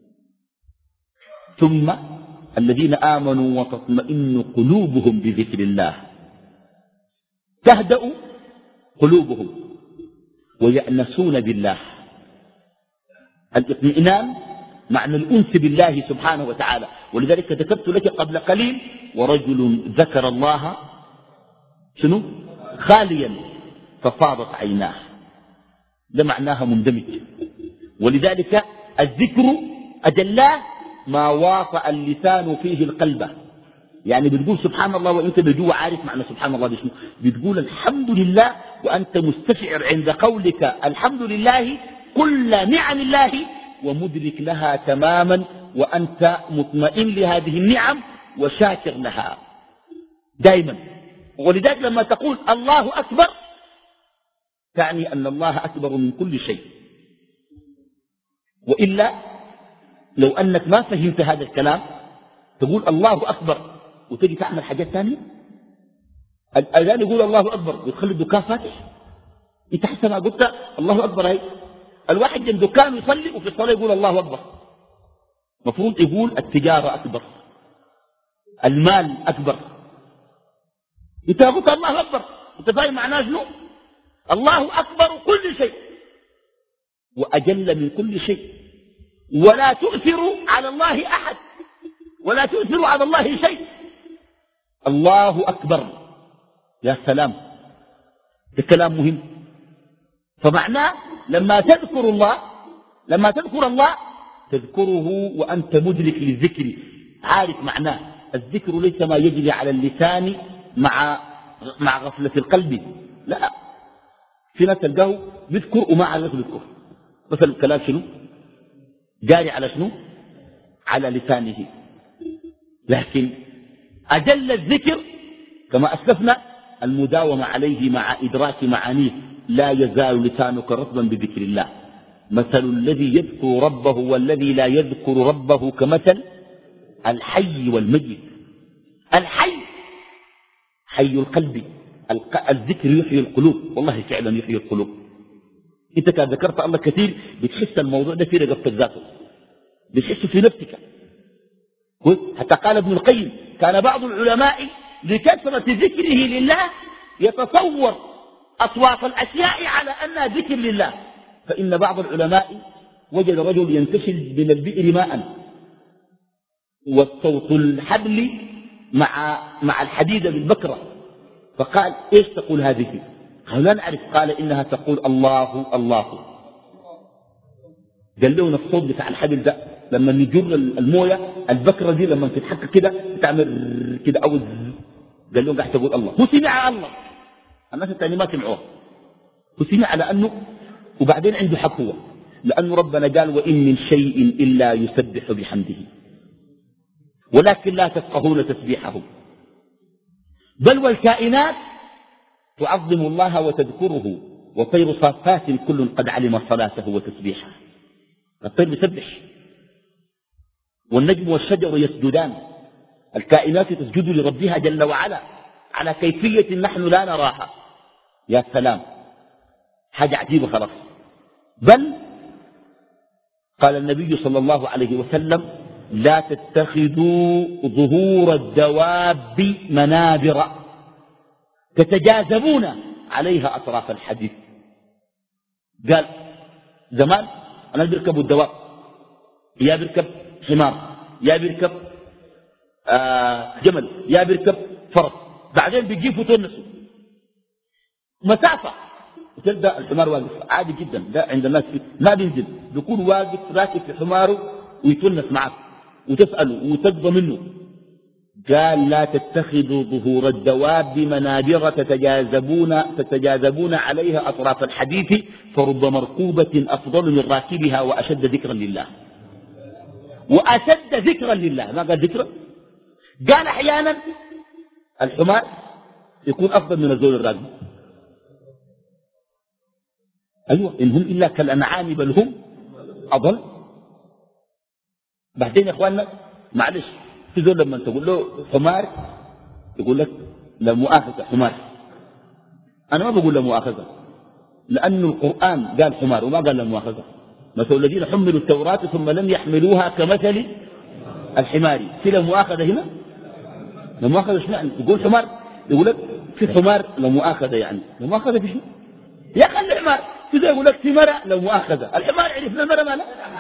ثم الذين آمنوا وتطمئن قلوبهم بذكر الله، تهدأ قلوبهم ويأنسون بالله. الاطمئنان معنى الأنس بالله سبحانه وتعالى. ولذلك ذكرت لك قبل قليل ورجل ذكر الله شنو خاليا ففاضت عيناه، ده معناها مندمج. ولذلك الذكر أجلاه ما واطأ اللسان فيه القلب. يعني بتقول سبحان الله وانت بجوا عارف معنى سبحان الله بشنو، بتقول الحمد لله وانت مستشعر عند قولك الحمد لله كل نعم الله ومدرك لها تماما، وانت مطمئن لهذه النعم وشاكر لها دائما. ولذلك لما تقول الله أكبر تعني أن الله أكبر من كل شيء. وإلا لو أنك ما فهمت هذا الكلام تقول الله أكبر وتجي تعمل حاجات ثانية. الأذان يقول الله أكبر ويخلي الدكان فاتح، انت حسب ما قلت الله أكبر. هي الواحد جنب دكان يصلي وفي الصلاة يقول الله أكبر. مفروض يقول التجارة أكبر، المال أكبر. انت قلت الله أكبر، انت فاهم معناه شنو؟ الله أكبر كل شيء وأجل من كل شيء، ولا تؤثر على الله أحد ولا تؤثر على الله شيء. الله أكبر. يا سلام، ده كلام مهم. فمعناه لما تذكر الله لما تذكر الله تذكره وأنت مدرك للذكر، عارف معناه. الذكر ليس ما يجري على اللسان مع مع غفلة القلب، لا. في ناس تلقاه بيذكر وما عارف بيذكر، بس الكلام شنو جاري على شنو؟ على لسانه. لكن أجل الذكر كما أسلفنا المداومة عليه مع إدراك معانيه. لا يزال لسانك رطبا بذكر الله. مثل الذي يذكر ربه والذي لا يذكر ربه كمثل الحي والميت. الحي حي القلب، الذكر يحيي القلوب، والله فعلا يحيي القلوب. انت كان ذكرت الله كثير بتحس الموضوع ده في رقبتك ذاته، بتحس في نفسك. حتى قال ابن القيم كان بعض العلماء لكثرة ذكره لله يتصور أصوات الأشياء على أنها ذكر لله. فإن بعض العلماء وجد رجل ينتشل من البئر ماء والصوت الحبل مع مع الحديدة بالبكرة، فقال ايش تقول هذه؟ قال لا نعرف. قال إنها تقول الله الله. قال له الصوت بتاع الحبل ده لما نجر المويه البكرة دي لما تتحكك كده تعمل كده أو قال له قاعد تقول الله. هو سمع الله، الناس الثانيين ما سمعوه، هو سمع على أنه. وبعدين عنده حق هو، لأنه ربنا قال وإن من شيء إلا يسبح بحمده ولكن لا تفقهون تسبيحه. بل والكائنات تعظم الله وتذكره، وطير صافات كل قد علم صلاته وتسبيحه. الطير يسبح، والنجم والشجر يسجدان. الكائنات تسجد لربها جل وعلا على كيفية نحن لا نراها. يا سلام، حاجة عجيبة خلاص. بل قال النبي صلى الله عليه وسلم لا تتخذوا ظهور الدواب منابر تتجاذبون عليها أطراف الحديث. قال زمان أنا بيركبوا الدواب، يا بيركب حمار، يا بيركب آه جمل، يا بيركب فرس، بعدين بيجيبوا تونسوا مسافة وتلقى الحمار واقف عادي جدا. ده عند الناس ما بينزل، بيكون واقف راكب في حماره ويتونس معك وتسأله وتقضى منه. قال لا تتخذوا ظهور الدواب منابر تتجاذبون تتجاذبون عليها أطراف الحديث فرب مركوبة أفضل من راكبها وأشد ذكرا لله. وأشد ذكرا لله، ما قال ذكرا. قال أحيانا الحمار يكون أفضل من الزول الراكب. أيوة، إن هم إلا كالأنعام بل هم أضل. بعدين يا إخواننا معلش، في زول لما تقول له حمار يقول لك لا مؤاخذة حمار. أنا ما بقول لا مؤاخذة، لأن القرآن قال حمار وما قال لا مؤاخذة. مثل الذين حملوا التوراة ثم لم يحملوها كمثل الحمار. في لا مؤاخذة هنا؟ لا مؤاخذة شنو يعني؟ يقول حمار يقول لك في حمار لا مؤاخذة، يعني لا مؤاخذة في شنو؟ يا أخي الحمار في زي يقول لك في مرة لا مؤاخذة. الحمار عرفنا المرة ما لا،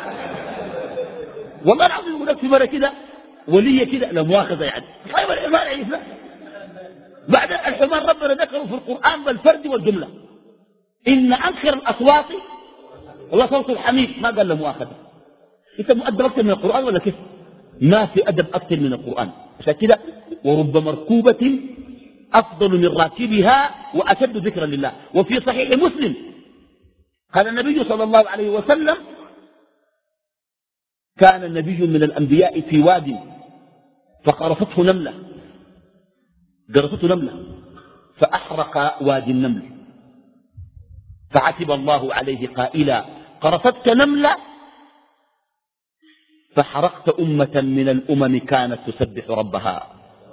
والله العظيم يقول لك في مرة كده ولية كده لا مؤاخذة يعني. طيب الحمار عرفنا. بعد الحمار ربنا ذكره في القرآن بالفرد والجملة. إن أنكر الأصوات والله صوت الحميد، ما قال لا مؤاخذة. أنت مؤدب أكثر من القرآن ولا كيف؟ ما في أدب أكثر من القرآن. عشان كده ورب مركوبة أفضل من راكبها وأشد ذكرا لله. وفي صحيح مسلم قال النبي صلى الله عليه وسلم كان النبي من الأنبياء في واد فقرصته نملة قرصته نملة فأحرق وادي النمل، فعتب الله عليه قائلا قرصتك نملة فحرقت أمة من الأمم كانت تسبح ربها.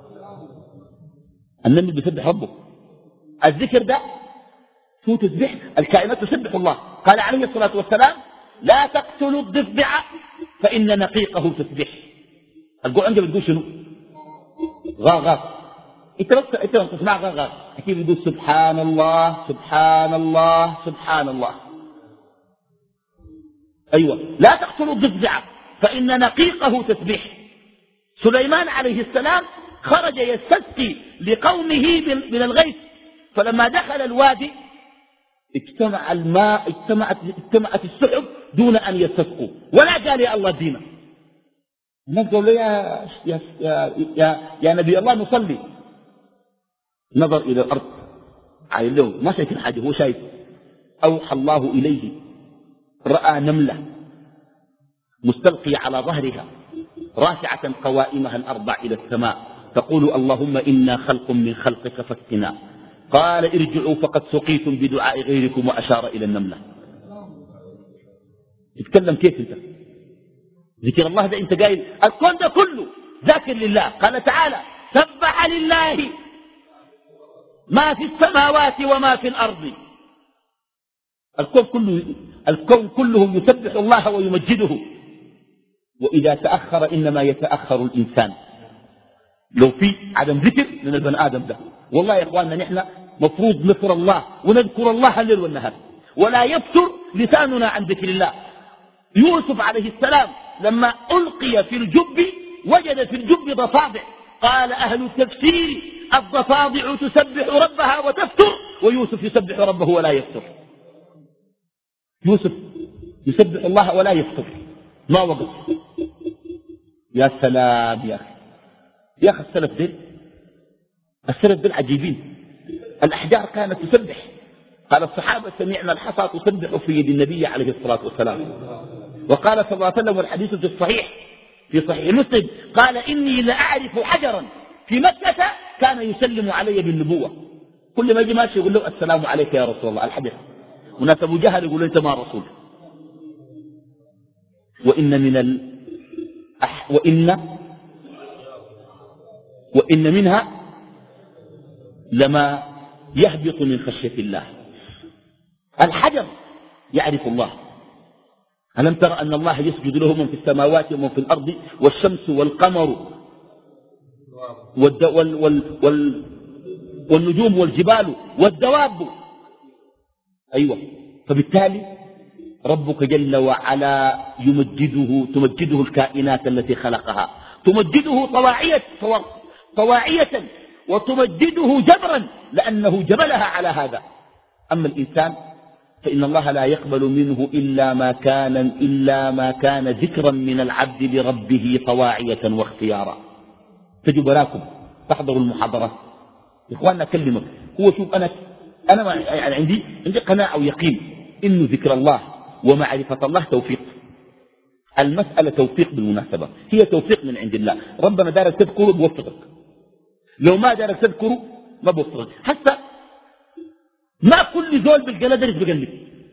النمل بيسبح ربه. الذكر ده هو تسبح، الكائنات تسبح الله. قال عليه الصلاة والسلام لا تقتلوا الضفدع فإن نقيقه تسبح. القرآن عنده بتقول شنو؟ غا غا. انت بس انت لما تسمع غا غا اكيد بتقول سبحان الله سبحان الله سبحان الله. ايوه، لا تقتلوا الضفدع فإن نقيقه تسبح. سليمان عليه السلام خرج يستسقي لقومه من الغيث، فلما دخل الوادي اجتمع الماء اجتمعت, اجتمعت السحب دون أن يستسقوا ولا قال يا الله دينا. الناس قالوا له يا, يا, يا, يا, يا نبي الله نصلي. نظر إلى الأرض عايل له ما شايف الحاجة، هو شايف. أوحى الله إليه، رأى نملة مستلقية على ظهرها رافعة قوائمها الأربع إلى السماء تقول اللهم إنا خلق من خلقك فاسقنا. قال ارجعوا فقد سقيتم بدعاء غيركم، وأشار إلى النملة. تتكلم كيف انت؟ ذكر الله ده انت قايل الكون ده كله ذاكر لله. قال تعالى سبح لله ما في السماوات وما في الأرض. الكون كله, الكون كله يسبح الله ويمجده. وإذا تأخر إنما يتأخر الإنسان. لو في عدم ذكر من البني آدم ده، والله يا إخواننا نحن مفروض نذكر الله ونذكر الله الليل والنهار، ولا يفتر لساننا عن ذكر الله. يوسف عليه السلام لما ألقي في الجب وجد في الجب ضفادع. قال أهل التفسير الضفادع تسبح ربها وتفتر، ويوسف يسبح ربه ولا يفتر. يوسف يسبح الله ولا يفتر، ما وقف. يا سلام يا أخي، يا أخي السلف دين السلف دين عجيبين. الأحجار كانت تسبح. قال الصحابة سمعنا الحصى تسبح في يد النبي عليه الصلاة والسلام. وقال صلى الله عليه وسلم والحديث في الصحيح في صحيح مسلم قال إني لأعرف حجرا في مكة كان يسلم علي بالنبوة. كل ما يجي ماشي يقول له السلام عليك يا رسول الله. الحجر وناس أبو جهل يقول له أنت ما رسول. وإن من ال... أح... وإن وإن منها لما يهبط من خشية الله. الحجر يعرف الله. ألم ترى أن الله يسجد له من في السماوات ومن في الأرض والشمس والقمر والد... وال... وال... وال... والنجوم والجبال والدواب. أيوة. فبالتالي ربك جل وعلا يمجده تمجده الكائنات التي خلقها، تمجده طواعية طواعية وتمجده جبرا لأنه جبلها على هذا. أما الإنسان فإن الله لا يقبل منه إلا ما كان إلا ما كان ذكرا من العبد لربه طواعية واختيارا. تجب لكم تحضروا المحاضرات. إخواننا أكلمك، هو شوف أنا أنا يعني عندي عندي قناعة ويقين إنه ذكر الله ومعرفة الله توفيق. المسألة توفيق بالمناسبة، هي توفيق من عند الله. ربنا دارك تذكره بوفقك، لو ما دارك تذكره ما بوفقك. حتى ما كل زول بالقلب درس بقلب،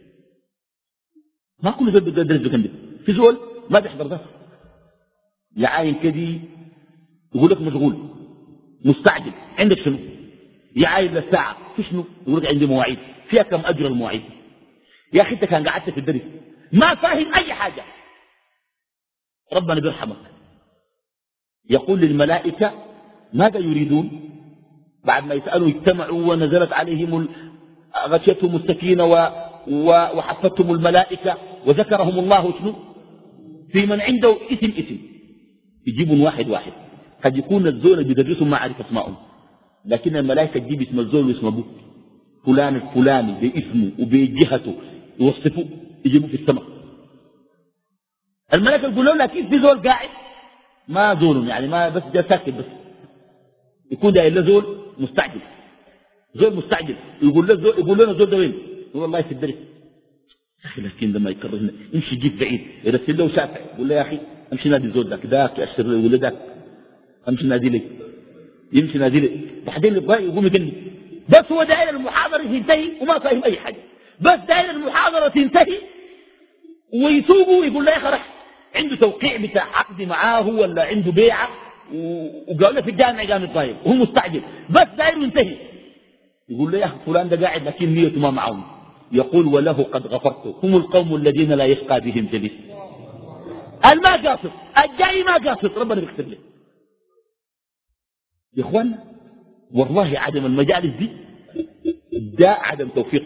ما كل زول بالقلب درس بقلب. في زول ما بيحضر درس يعاين كدي يقول لك مشغول مستعجل. عندك شنو؟ يعاين للساعة في شنو؟ يقول لك عندي مواعيد. فيها كم أجر المواعيد؟ يا أخي أنت كان قعدت في الدرس ما فاهم أي حاجة، ربنا بيرحمك. يقول للملائكة ماذا يريدون؟ بعد ما يسألوا اجتمعوا ونزلت عليهم غشيتهم السكينة وحفتهم الملائكة وذكرهم الله شنو في من عنده اسم اسم. يجيبون واحد واحد. قد يكون الزول اللي بيدرسهم ما عارف اسمائهم، لكن الملائكة تجيب اسم الزول واسم ابوه فلان الفلاني باسمه وبجهته يوصفوه يجيبوه في السماء. الملائكة يقول له لكن في زول قاعد ما زول يعني ما بس جا ساكت بس يكون ده إلا زول مستعجل. زول مستعجل يقول له زول يقول لنا زول ده وين؟ يقول والله في الدرس. يا أخي لكن لما يكرهنا امشي جيب بعيد يرسل له شافع يقول له يا أخي امشي نادي زول ذاك ذاك أشر له يقول له ذاك امشي نادي لي يمشي نادي لي. بعدين يبغى يقوم يكلم بس هو داير المحاضرة تنتهي وما فاهم أي حاجة، بس داير المحاضرة تنتهي ويسوقوا يقول له يا أخي عنده توقيع بتاع عقد معاه ولا عنده بيعة وقال له في الجامع قام الطاير وهو مستعجل بس داير ينتهي. يقول له يا أخي فلان ده قاعد لكن نيته ما معهم. يقول وله قد غفرت هم القوم الذين لا يشقى بهم جليس. الما قاصد الجاي ما قاصد ربنا بيكتب له. يا اخوانا والله عدم المجالس دي ده عدم توفيق،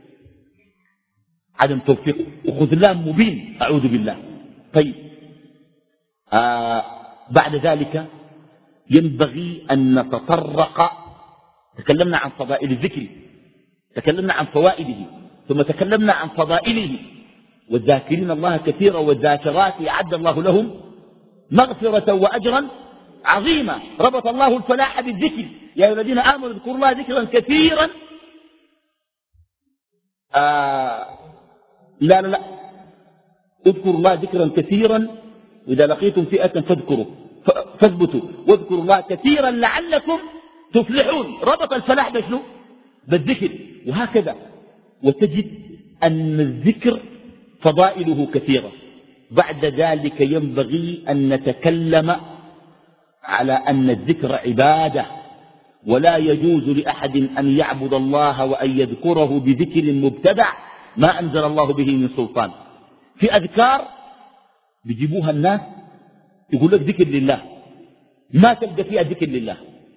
عدم توفيق وخذلان مبين أعوذ بالله. طيب آه بعد ذلك ينبغي أن نتطرق. تكلمنا عن فضائل الذكر، تكلمنا عن فوائده، ثم تكلمنا عن فضائله، والذاكرين الله كثيرا والذاكرات أعد الله لهم مغفرة وأجرا عظيما. ربط الله الفلاح بالذكر، يا أيها الذين آمنوا اذكروا الله ذكرا كثيرا. آه لا لا لا اذكروا الله ذكرا كثيرا، وإذا لقيتم فئة فاذكروا فاثبتوا واذكروا الله كثيرا لعلكم تفلحون. ربط الفلاح بشنو؟ بالذكر. وهكذا، وتجد أن الذكر فضائله كثيرة. بعد ذلك ينبغي أن نتكلم على أن الذكر عبادة، ولا يجوز لأحد أن يعبد الله وأن يذكره بذكر مبتدع ما أنزل الله به من سلطان. في أذكار بيجيبوها الناس يقول لك ذكر لله، ما تلقى فيها ذكر لله،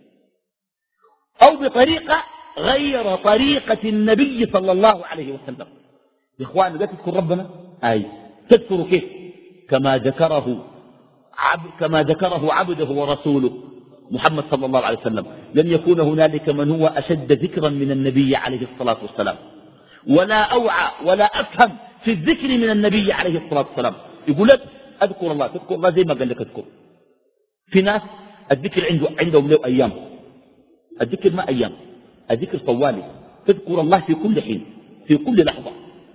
أو بطريقة غير طريقة النبي صلى الله عليه وسلم. يا إخواني لا تذكر ربنا، أي تذكر كيف؟ كما ذكره عبد كما ذكره عبده ورسوله محمد صلى الله عليه وسلم. لن يكون هنالك من هو أشد ذكرا من النبي عليه الصلاة والسلام، ولا أوعى ولا أفهم في الذكر من النبي عليه الصلاة والسلام. يقول لك أذكر الله، تذكر الله زي ما قال لك أذكر. في ناس الذكر عنده عندهم له أيام، الذكر ما أيام، الذكر طوالي، تذكر الله في كل حين في كل لحظة.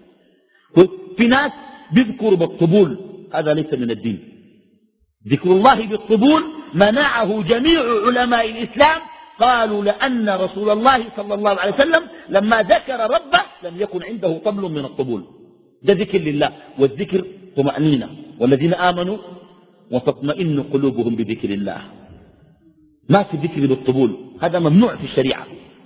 في ناس بيذكروا بالطبول، هذا ليس من الدين. ذكر الله بالطبول منعه جميع علماء الإسلام، قالوا لأن رسول الله صلى الله عليه وسلم لما ذكر ربه لم يكن عنده طبل من الطبول. ده ذكر لله، والذكر طمأنينة، والذين آمنوا وتطمئن قلوبهم بذكر الله. ما في ذكر بالطبول، هذا ممنوع في الشريعة.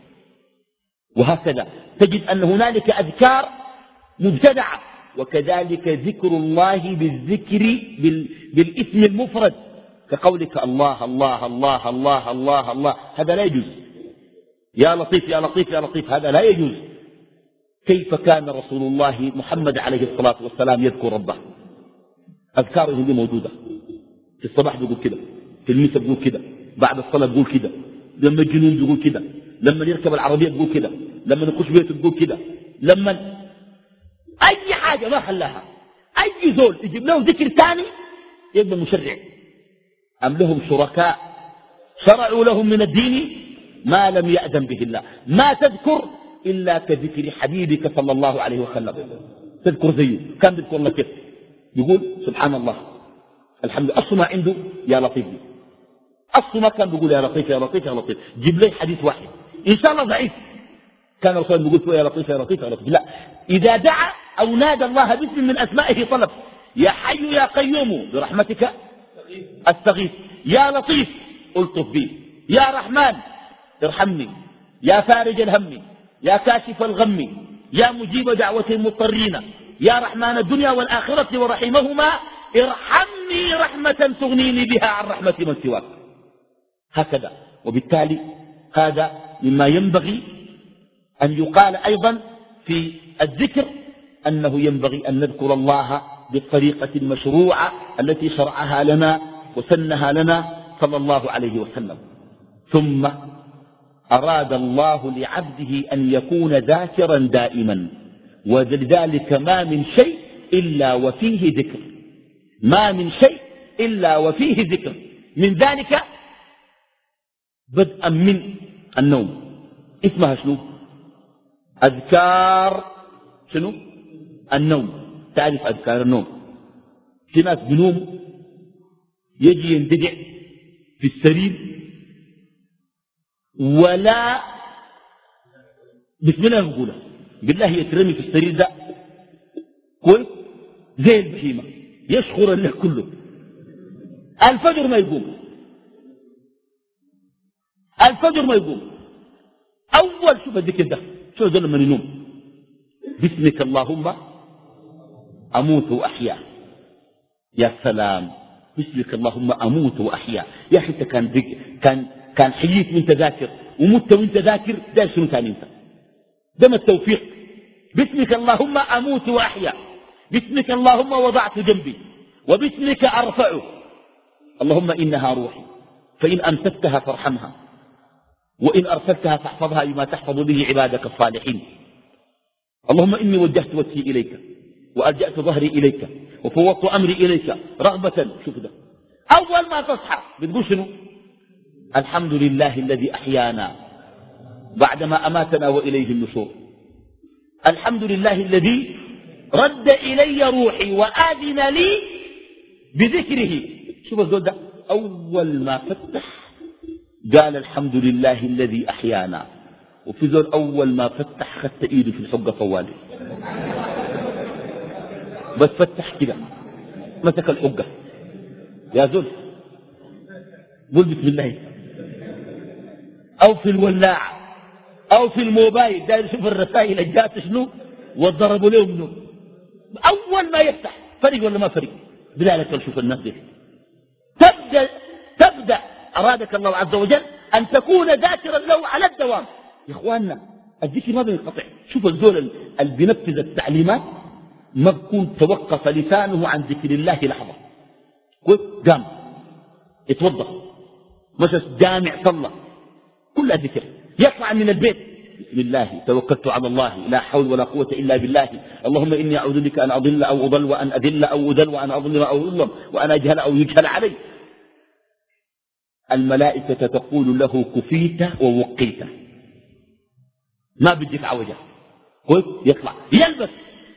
وهكذا تجد أن هنالك أذكار مبتدعة، وكذلك ذكر الله بالذكر بالاسم المفرد كقولك الله الله الله الله الله الله، هذا لا يجوز. يا لطيف يا لطيف يا لطيف، هذا لا يجوز. كيف كان رسول الله محمد عليه الصلاة والسلام يذكر ربه؟ أذكاره دي موجودة، في الصباح بيقول كده، في المساء بيقول كده، بعد الصلاة بيقول كده، لما الجنون بيقول كده، لما يركب العربية بيقول كده، لما يخش بيته بيقول كده، لما أي حاجة ما خلاها. أي زول يجيب له ذكر ثاني يبقى مشرع. أم لهم شركاء شرعوا لهم من الدين ما لم يأذن به الله. ما تذكر إلا كذكر حبيبك صلى الله عليه وسلم، تذكر زيه. كان بيذكر الله كيف؟ يقول سبحان الله الحمد لله. أصل ما عنده يا لطيف، أصل ما كان بيقول يا لطيف يا لطيف يا لطيف. جيب لي حديث واحد إن شاء الله ضعيف كان الرسول بيقول يا لطيف يا لطيف يا لطيف. لا، إذا دعا أو نادى الله باسم من أسمائه طلب. يا حي يا قيوم برحمتك أستغيث، يا لطيف ألطف بي، يا رحمن ارحمني، يا فارج الهم، يا كاشف الغم، يا مجيب دعوة المضطرين، يا رحمن الدنيا والآخرة ورحيمهما ارحمني رحمة تغنيني بها عن رحمة من سواك. هكذا. وبالتالي هذا مما ينبغي أن يقال أيضا في الذكر، أنه ينبغي أن نذكر الله بالطريقة المشروعة التي شرعها لنا وسنها لنا صلى الله عليه وسلم. ثم أراد الله لعبده أن يكون ذاكرا دائما، ولذلك ما من شيء إلا وفيه ذكر، ما من شيء إلا وفيه ذكر. من ذلك بدءا من النوم، اسمها شنو؟ أذكار شنو؟ النوم. تعرف أذكار النوم؟ في ناس بنوم يجي يندجع في السرير ولا بسم الله نقوله، بالله يترمي في السرير ده كويس زي البهيمة، يشخر الليل كله، الفجر ما يقوم، الفجر ما يقوم. أول شوف الذكر ده، شو ده لما ينوم باسمك اللهم أموت وأحيا. يا سلام، باسمك اللهم أموت وأحيا. يا أخي أنت كان كان كان حييت وانت ذاكر ومت وانت ذاكر، ده شنو ثاني انت؟ ده ما التوفيق. باسمك اللهم أموت وأحيا، باسمك اللهم وضعت جنبي، وباسمك أرفعه، اللهم إنها روحي فإن أمسكتها فارحمها، وإن أرسلتها فاحفظها بما تحفظ به عبادك الصالحين. اللهم إني وجهت وجهي إليك وألجأت ظهري إليك وفوضت أمري إليك رغبة. شوف ده أول ما تصحى بتقول شنو؟ الحمد لله الذي أحيانا بعدما أماتنا وإليه النشور. الحمد لله الذي رد إلي روحي وآذن لي بذكره. شوف الزول ده أول ما فتح قال الحمد لله الذي أحيانا، وفي زول أول ما فتح خدت إيده في الحقة طوالي، بس فتح كده مسك الحقة. يا زول قل بسم الله. أو في الولاعة أو في الموبايل داير يشوف الرسائل الجات شنو وضربوا له منه. أول ما يفتح فرق ولا ما فرق؟ بذلك شوف الناس دي تبدأ, تبدأ أرادك الله عز وجل أن تكون ذاكرا له على الدوام. يا إخواننا الذكر ما بينقطع. شوف الزول اللي بينفذ التعليمات ما بكون توقف لسانه عن ذكر الله لحظة. قام يتوضا مشى جامع صلى كلها ذكر. يطلع من البيت بسم الله توكلت على الله لا حول ولا قوة إلا بالله اللهم إني أعوذ بك أن أضل أو أضل وأن أذل أو أذل وأن أظلم أو أظلم وأن أجهل أو يجهل علي. الملائكة تقول له كفيت ووقيت، ما بدك عوجة. يطلع يلبس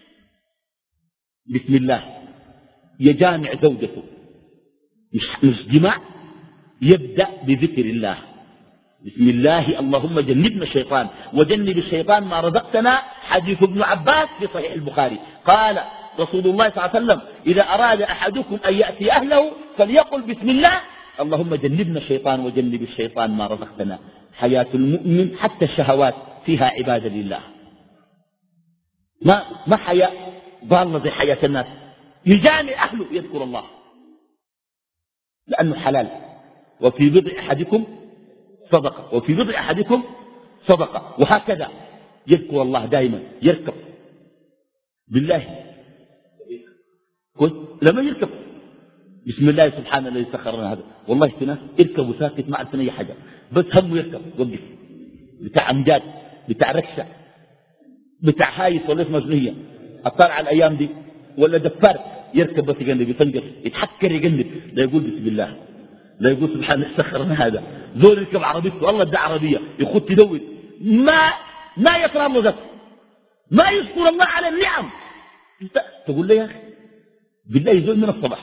بسم الله يجامع زوجته، مش, مش جماع، يبدأ بذكر الله بسم الله اللهم جنبنا الشيطان وجنب الشيطان ما رزقتنا. حديث ابن عباس في صحيح البخاري قال رسول الله صلى الله عليه وسلم إذا أراد أحدكم أن يأتي أهله فليقل بسم الله اللهم جنبنا الشيطان وجنب الشيطان ما رزقتنا. حياة المؤمن حتى الشهوات فيها عبادة لله، ما ما حياة ضالة زي حياة الناس. يجامع أهله يذكر الله لأنه حلال. وفي بضع أحدكم صدقة وفي بضع أحدكم صدقة، وهكذا يذكر الله دائما. يركب بالله لما يركب بسم الله سبحان الذي سخرنا هذا. والله في ناس يركب وساكت ما عرفنا أي حاجة بس همه يركب وقف بتاع أمجاد بتاع ركشة بتاع هايف ولا اسمه جنية أطار على الأيام دي ولا دفار يركب بس يقلب يفنجر يتحكر يقلب لا يقول بسم الله لا يقول سبحان الله سخرنا هذا. زول يركب عربيته الله ده عربية يخط يدور ما ما يقرأ الله ذاته ما يذكر الله على النعم. تقول لي يا أخي بالله يزول من الصباح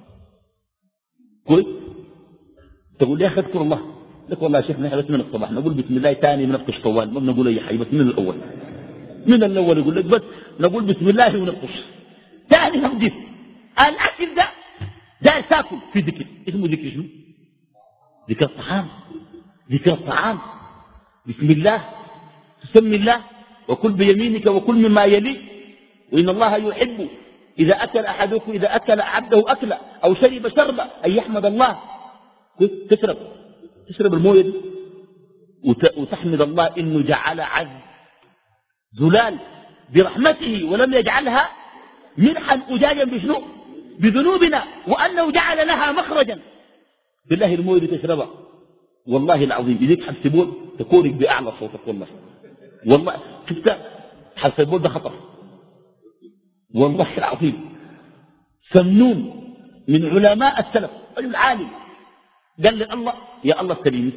كويس تقول لي يا أخي اذكر الله لك والله يا شيخ نحن بس من الصباح نقول بسم الله ثاني بنفقش طوال ما بنقول أي حاجة بس من الأول من الأول يقول لك بس نقول بسم الله ونفقش ثاني نقول الأكل ده ده تاكل في ذكر اسمه ذكر شنو؟ ذكر الطعام ذكر الطعام بسم الله تسمي الله وكل بيمينك وكل مما يليك وإن الله يحب إذا أكل أحدكم إذا أكل عبده أكلا أو شرب شربا أن يحمد الله. تشرب تشرب المويه دي وتحمد الله إنه جعل عز زلال برحمته ولم يجعلها منحا أجاجا بشنو بذنوبنا وأنه جعل لها مخرجا. بالله المويه دي تشربها والله العظيم إذيك حسبون تكونك بأعلى صوتك والله والله شفت حسبون ده خطر والله العظيم. سمنون من علماء السلف رجل عالم قال لي الله يا الله استليني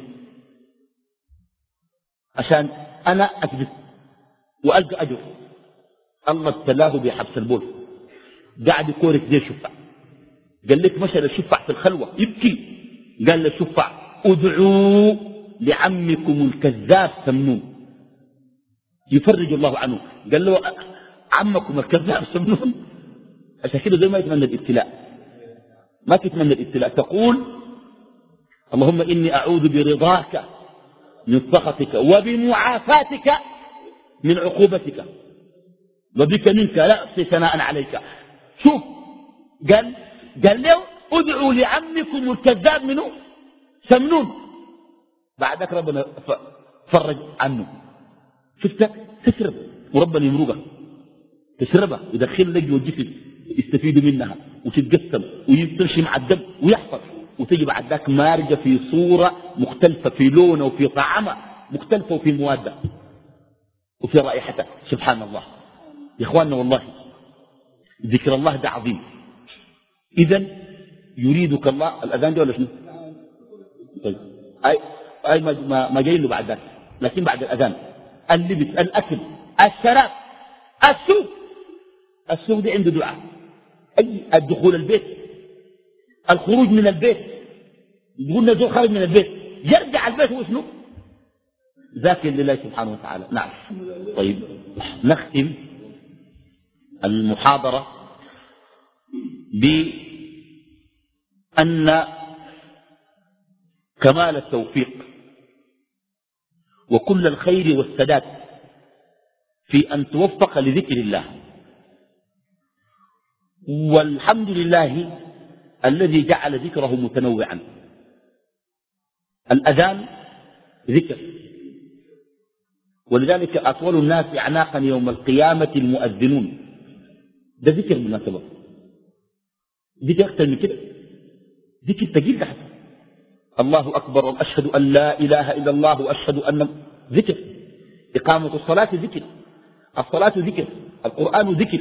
عشان أنا أكذب وألقى أجر. الله ابتلاه بحبس البول قاعد يكورك زي الشفع. قال لك مشى للشفع في الخلوة يبكي قال للشفع ادعوا لعمكم الكذاب سمنون يفرج الله عنه. قال له عمكم الكذاب سمنون. عشان كده زي ما يتمنى الابتلاء ما تتمنى الابتلاء تقول اللهم إني أعوذ برضاك من سخطك وبمعافاتك من عقوبتك وبك منك لا أحصي ثناء عليك. شوف قال قال له ادعوا لعمكم الكذاب منه سمنون بعدك ربنا فرج عنه. شفتك تشرب وربنا يمرقها تشربها يدخل لك والجسد يستفيد منها وتتقسم ويمشي مع الدم ويحفظ وتجي بعد ذاك مارجة في صورة مختلفة في لونه وفي طعمه مختلفة وفي مواده وفي رائحته. سبحان الله يا إخواننا والله ذكر الله ده عظيم. إذن يريدك الله الأذان ده ولا شنو؟ طيب أي, أي ما, ما جاي له بعد ذلك، لكن بعد الأذان اللبس، الأكل، الشراب، السوق. السوق ده عنده دعاء. أي الدخول البيت، الخروج من البيت، يقولنا زول خارج من البيت يرجع البيت هو شنو؟ ذاكر لله سبحانه وتعالى. نعم. طيب نختم المحاضرة بأن كمال التوفيق وكل الخير والسداد في أن توفق لذكر الله، والحمد لله الذي جعل ذكره متنوعا. الأذان ذكر، ولذلك أطول الناس أعناقا يوم القيامة المؤذنون. ده ذكر بالمناسبة، ذكر أكثر من كده، ذكر تقيل تحت. الله أكبر وأشهد أن لا إله إلا الله وأشهد أن ذكر. إقامة الصلاة ذكر، الصلاة ذكر، القرآن ذكر،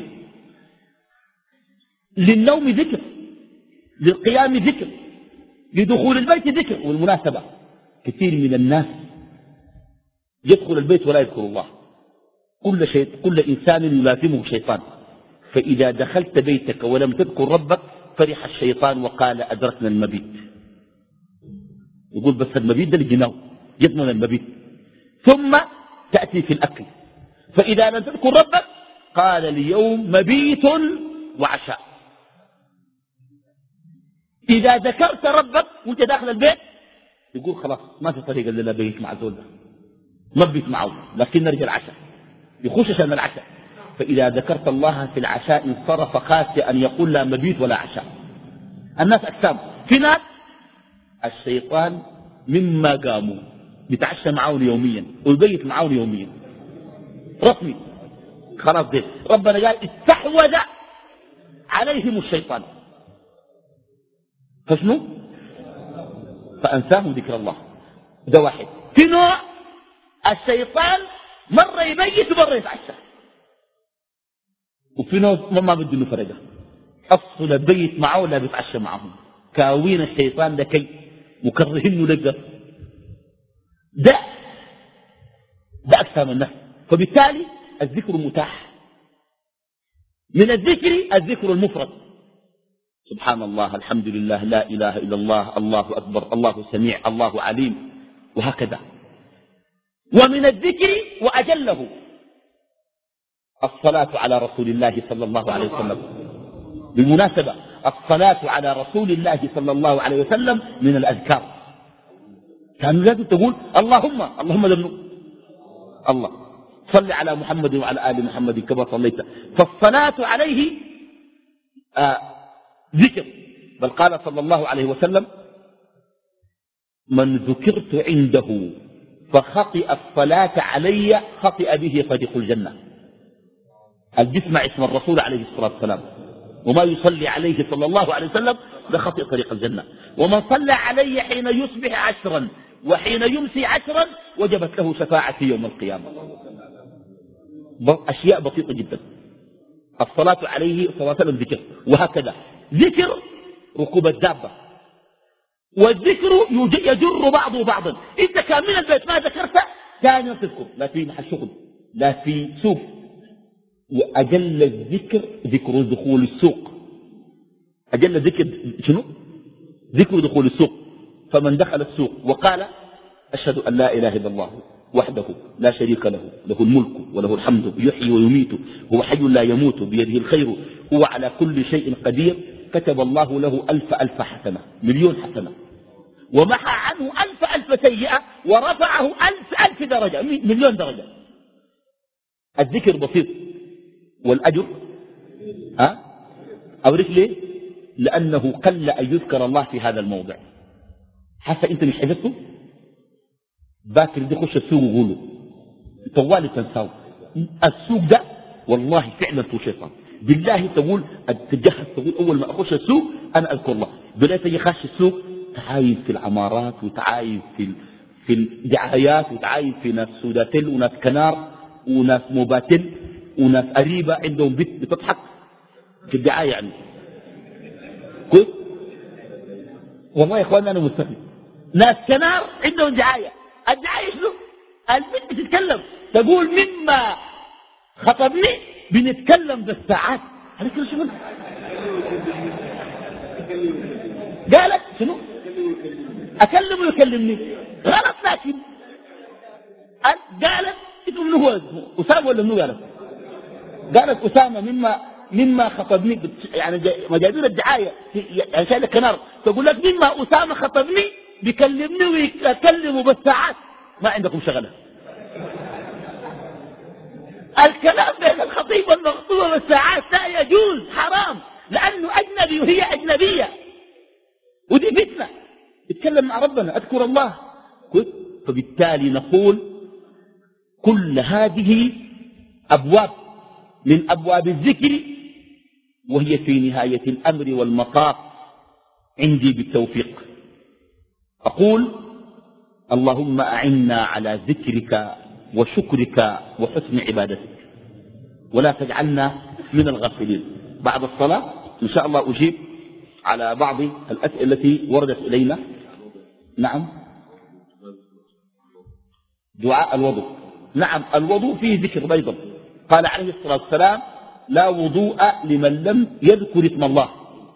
للنوم ذكر، للقيام ذكر، لدخول البيت ذكر. والمناسبة كثير من الناس يدخل البيت ولا يذكر الله. كل, شيء كل إنسان يلازمه شيطان، فإذا دخلت بيتك ولم تذكر ربك فرح الشيطان وقال أدركنا المبيت. يقول بس المبيت ده لجناه يضمن المبيت. ثم تأتي في الأكل، فإذا لم تذكر ربك قال اليوم مبيت وعشاء. إذا ذكرت ربك وانت داخل البيت يقول خلاص ما في طريقة لنا بيت مع زول ده، ما بيت معه، لكن نرجع العشاء، يخش عشان العشاء. فإذا ذكرت الله في العشاء انصرف خاسئا أن يقول لا مبيت ولا عشاء. الناس أقسام، في ناس الشيطان مما قاموا بيتعشى معاون يوميا ويبيت معاون يوميا رسمي، خلاص ده ربنا قال استحوذ عليهم الشيطان فشنو؟ فأنساهم ذكر الله. ده واحد. في نوع الشيطان مرة يبيت ومرة يتعشى، وفي نوع ما بده له فرقة، أصل البيت معه ولا بيتعشى معهم. كاوين الشيطان ده كي مكرهينه لقى ده ده أكثر من النفس. فبالتالي الذكر متاح. من الذكر الذكر المفرد، سبحان الله، الحمد لله، لا إله إلا الله، الله أكبر، الله سميع، الله عليم، وهكذا. ومن الذكر وأجله الصلاة على رسول الله صلى الله عليه وسلم. بالمناسبة الصلاة على رسول الله صلى الله عليه وسلم من الأذكار. كان لازم تقول اللهم اللهم لمنه الله صل على محمد وعلى آل محمد كما صليت. فالصلاة عليه آه ذكر. بل قال صلى الله عليه وسلم من ذكرت عنده فخطئ الصلاة علي خطئ به صديق الجنة. اللي بيسمع اسم الرسول عليه الصلاة والسلام وما يصلي عليه صلى الله عليه وسلم ده خطئ طريق الجنة. ومن صلى علي حين يصبح عشرا وحين يمسي عشرا وجبت له شفاعتي يوم القيامة. أشياء بسيطة جدا. الصلاة عليه صلى الله عليه وسلم ذكر. وهكذا ذكر ركوب الدابة، والذكر يجر بعضه بعضا. انت كان من البيت ما ذكرت ثاني تذكر، لا في محل شغل، لا في سوق. وأجل الذكر ذكر دخول السوق. أجل الذكر شنو؟ ذكر دخول السوق. فمن دخل السوق وقال أشهد أن لا إله إلا الله وحده لا شريك له، له الملك وله الحمد يحيي ويميت هو حي لا يموت بيده الخير هو على كل شيء قدير، كتب الله له ألف ألف حسنة، مليون حسنة، ومحى عنه ألف ألف سيئة، ورفعه ألف ألف درجة، مليون درجة. الذكر بسيط والأجر ها أوريك ليه؟ لأنه قل أن يذكر الله في هذا الموضع. حتى أنت مش حفظته باكر دي خش السوق وقوله طوالي تنساو. السوق ده والله فعلا تو شيطان. بالله تقول تتجهز تقول أول ما أخش السوق أنا أذكر الله. بلا تجي خاش السوق تعايب في العمارات وتعايب في في الدعايات وتعايب في ناس سوداتل وناس كنار وناس موباتل وناس قريبة عندهم بنت بتضحك في الدعاية يعني كويس. والله يا اخواننا انا مستفيد. ناس كنار عندهم دعاية. الدعاية شنو؟ البنت بتتكلم تقول مما خطبني بنتكلم بالساعات. عليك شنو؟ قالت شنو؟ اكلمه يكلمني غلط. لكن قالت اسمه منو هو؟ اسامه ولا منو؟ قالت قالت اسامه مما مما خطبني. يعني مجادير الدعايه يعني شايله كنار تقول لك مما اسامه خطبني بيكلمني ويكلمه بالساعات. ما عندكم شغله. الكلام بين الخطيب والمخطوبه بالساعات لا يجوز، حرام، لانه اجنبي وهي اجنبيه ودي فتنه. اتكلم مع ربنا، اذكر الله. فبالتالي نقول كل هذه ابواب من ابواب الذكر، وهي في نهايه الامر والمطاف عندي بالتوفيق. اقول اللهم اعنا على ذكرك وشكرك وحسن عبادتك، ولا تجعلنا من الغافلين. بعد الصلاه ان شاء الله اجيب على بعض الاسئله التي وردت الينا. نعم. دعاء الوضوء. نعم الوضوء فيه ذكر أيضا. قال عليه الصلاة والسلام لا وضوء لمن لم يذكر اسم الله.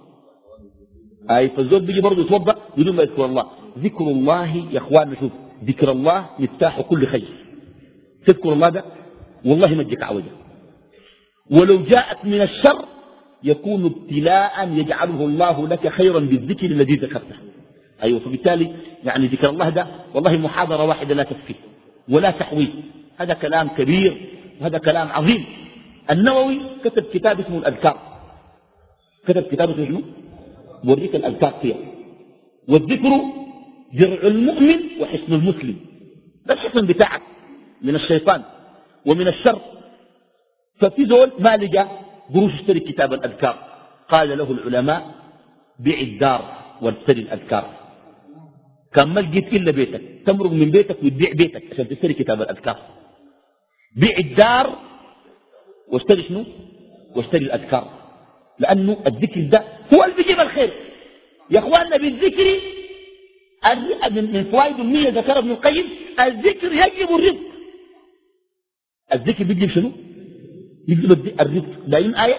أي فالزوج بيجي برضه يتوضأ بدون ما يذكر الله. ذكر الله يا اخواننا، شوف، ذكر الله مفتاح كل خير. تذكر الله ده والله ما تجيك عوجة، ولو جاءت من الشر يكون ابتلاء يجعله الله لك خيرا بالذكر الذي ذكرته. أيوة. فبالتالي يعني ذكر الله ده والله محاضرة واحدة لا تكفي ولا تحويل. هذا كلام كبير وهذا كلام عظيم. النووي كتب كتاب اسمه الأذكار. كتب كتاب اسمه شنو؟ بوريك الأذكار فيها. والذكر درع المؤمن وحسن المسلم. ده الحسن بتاعك من الشيطان ومن الشر. ففي زول ما لقى قروش اشتري كتاب الأذكار، قال له العلماء بيع الدار واشتري الأذكار. كان ما لقيت إلا بيتك، تمرق من بيتك وتبيع بيتك عشان تشتري كتاب الأذكار. بيع الدار واشتري شنو؟ واشتري الأذكار، لأنه الذكر ده هو اللي بيجيب الخير يا اخواننا. بالذكر من فوائد المية ذكر ابن القيم الذكر يجب الرزق. الذكر بيجيب شنو؟ يجب الرزق. دايم آية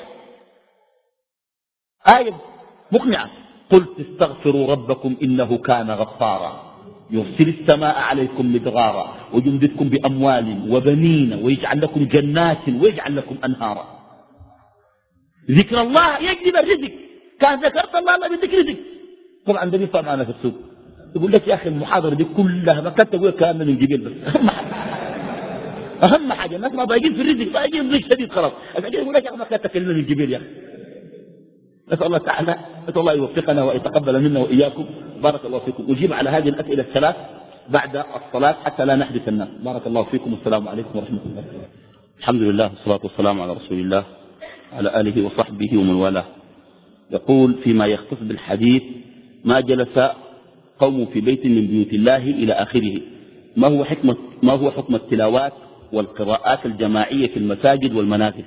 آية مقنعة. قلت استغفروا ربكم إنه كان غفارا يرسل السماء عليكم مدرارا ويمددكم بأموال وبنين ويجعل لكم جنات ويجعل لكم أنهارا. ذكر الله يجلب الرزق. كان ذكرت الله الله بالذكر رزق. طبعا ده بيفهم معنا في السوق يقول لك يا أخي المحاضرة دي كلها ما كنت تقول كلام من جبال بس. أهم حاجة أهم حاجة الناس ما ضايقين في الرزق، ضايقين ضيق شديد خلاص. يقول لك يا أخي ما كنت تكلمنا من جبال يا أخي. نسأل الله تعالى نسأل الله يوفقنا ويتقبل منا وإياكم. بارك الله فيكم. أجيب على هذه الأسئلة الثلاث بعد الصلاة حتى لا نحدث الناس. بارك الله فيكم والسلام عليكم ورحمة الله. الحمد لله والصلاة والسلام على رسول الله على آله وصحبه ومن والاه. يقول فيما يختص بالحديث ما جلس قوم في بيت من بيوت الله إلى آخره، ما هو حكمة ما هو حكم التلاوات والقراءات الجماعية في المساجد والمنازل؟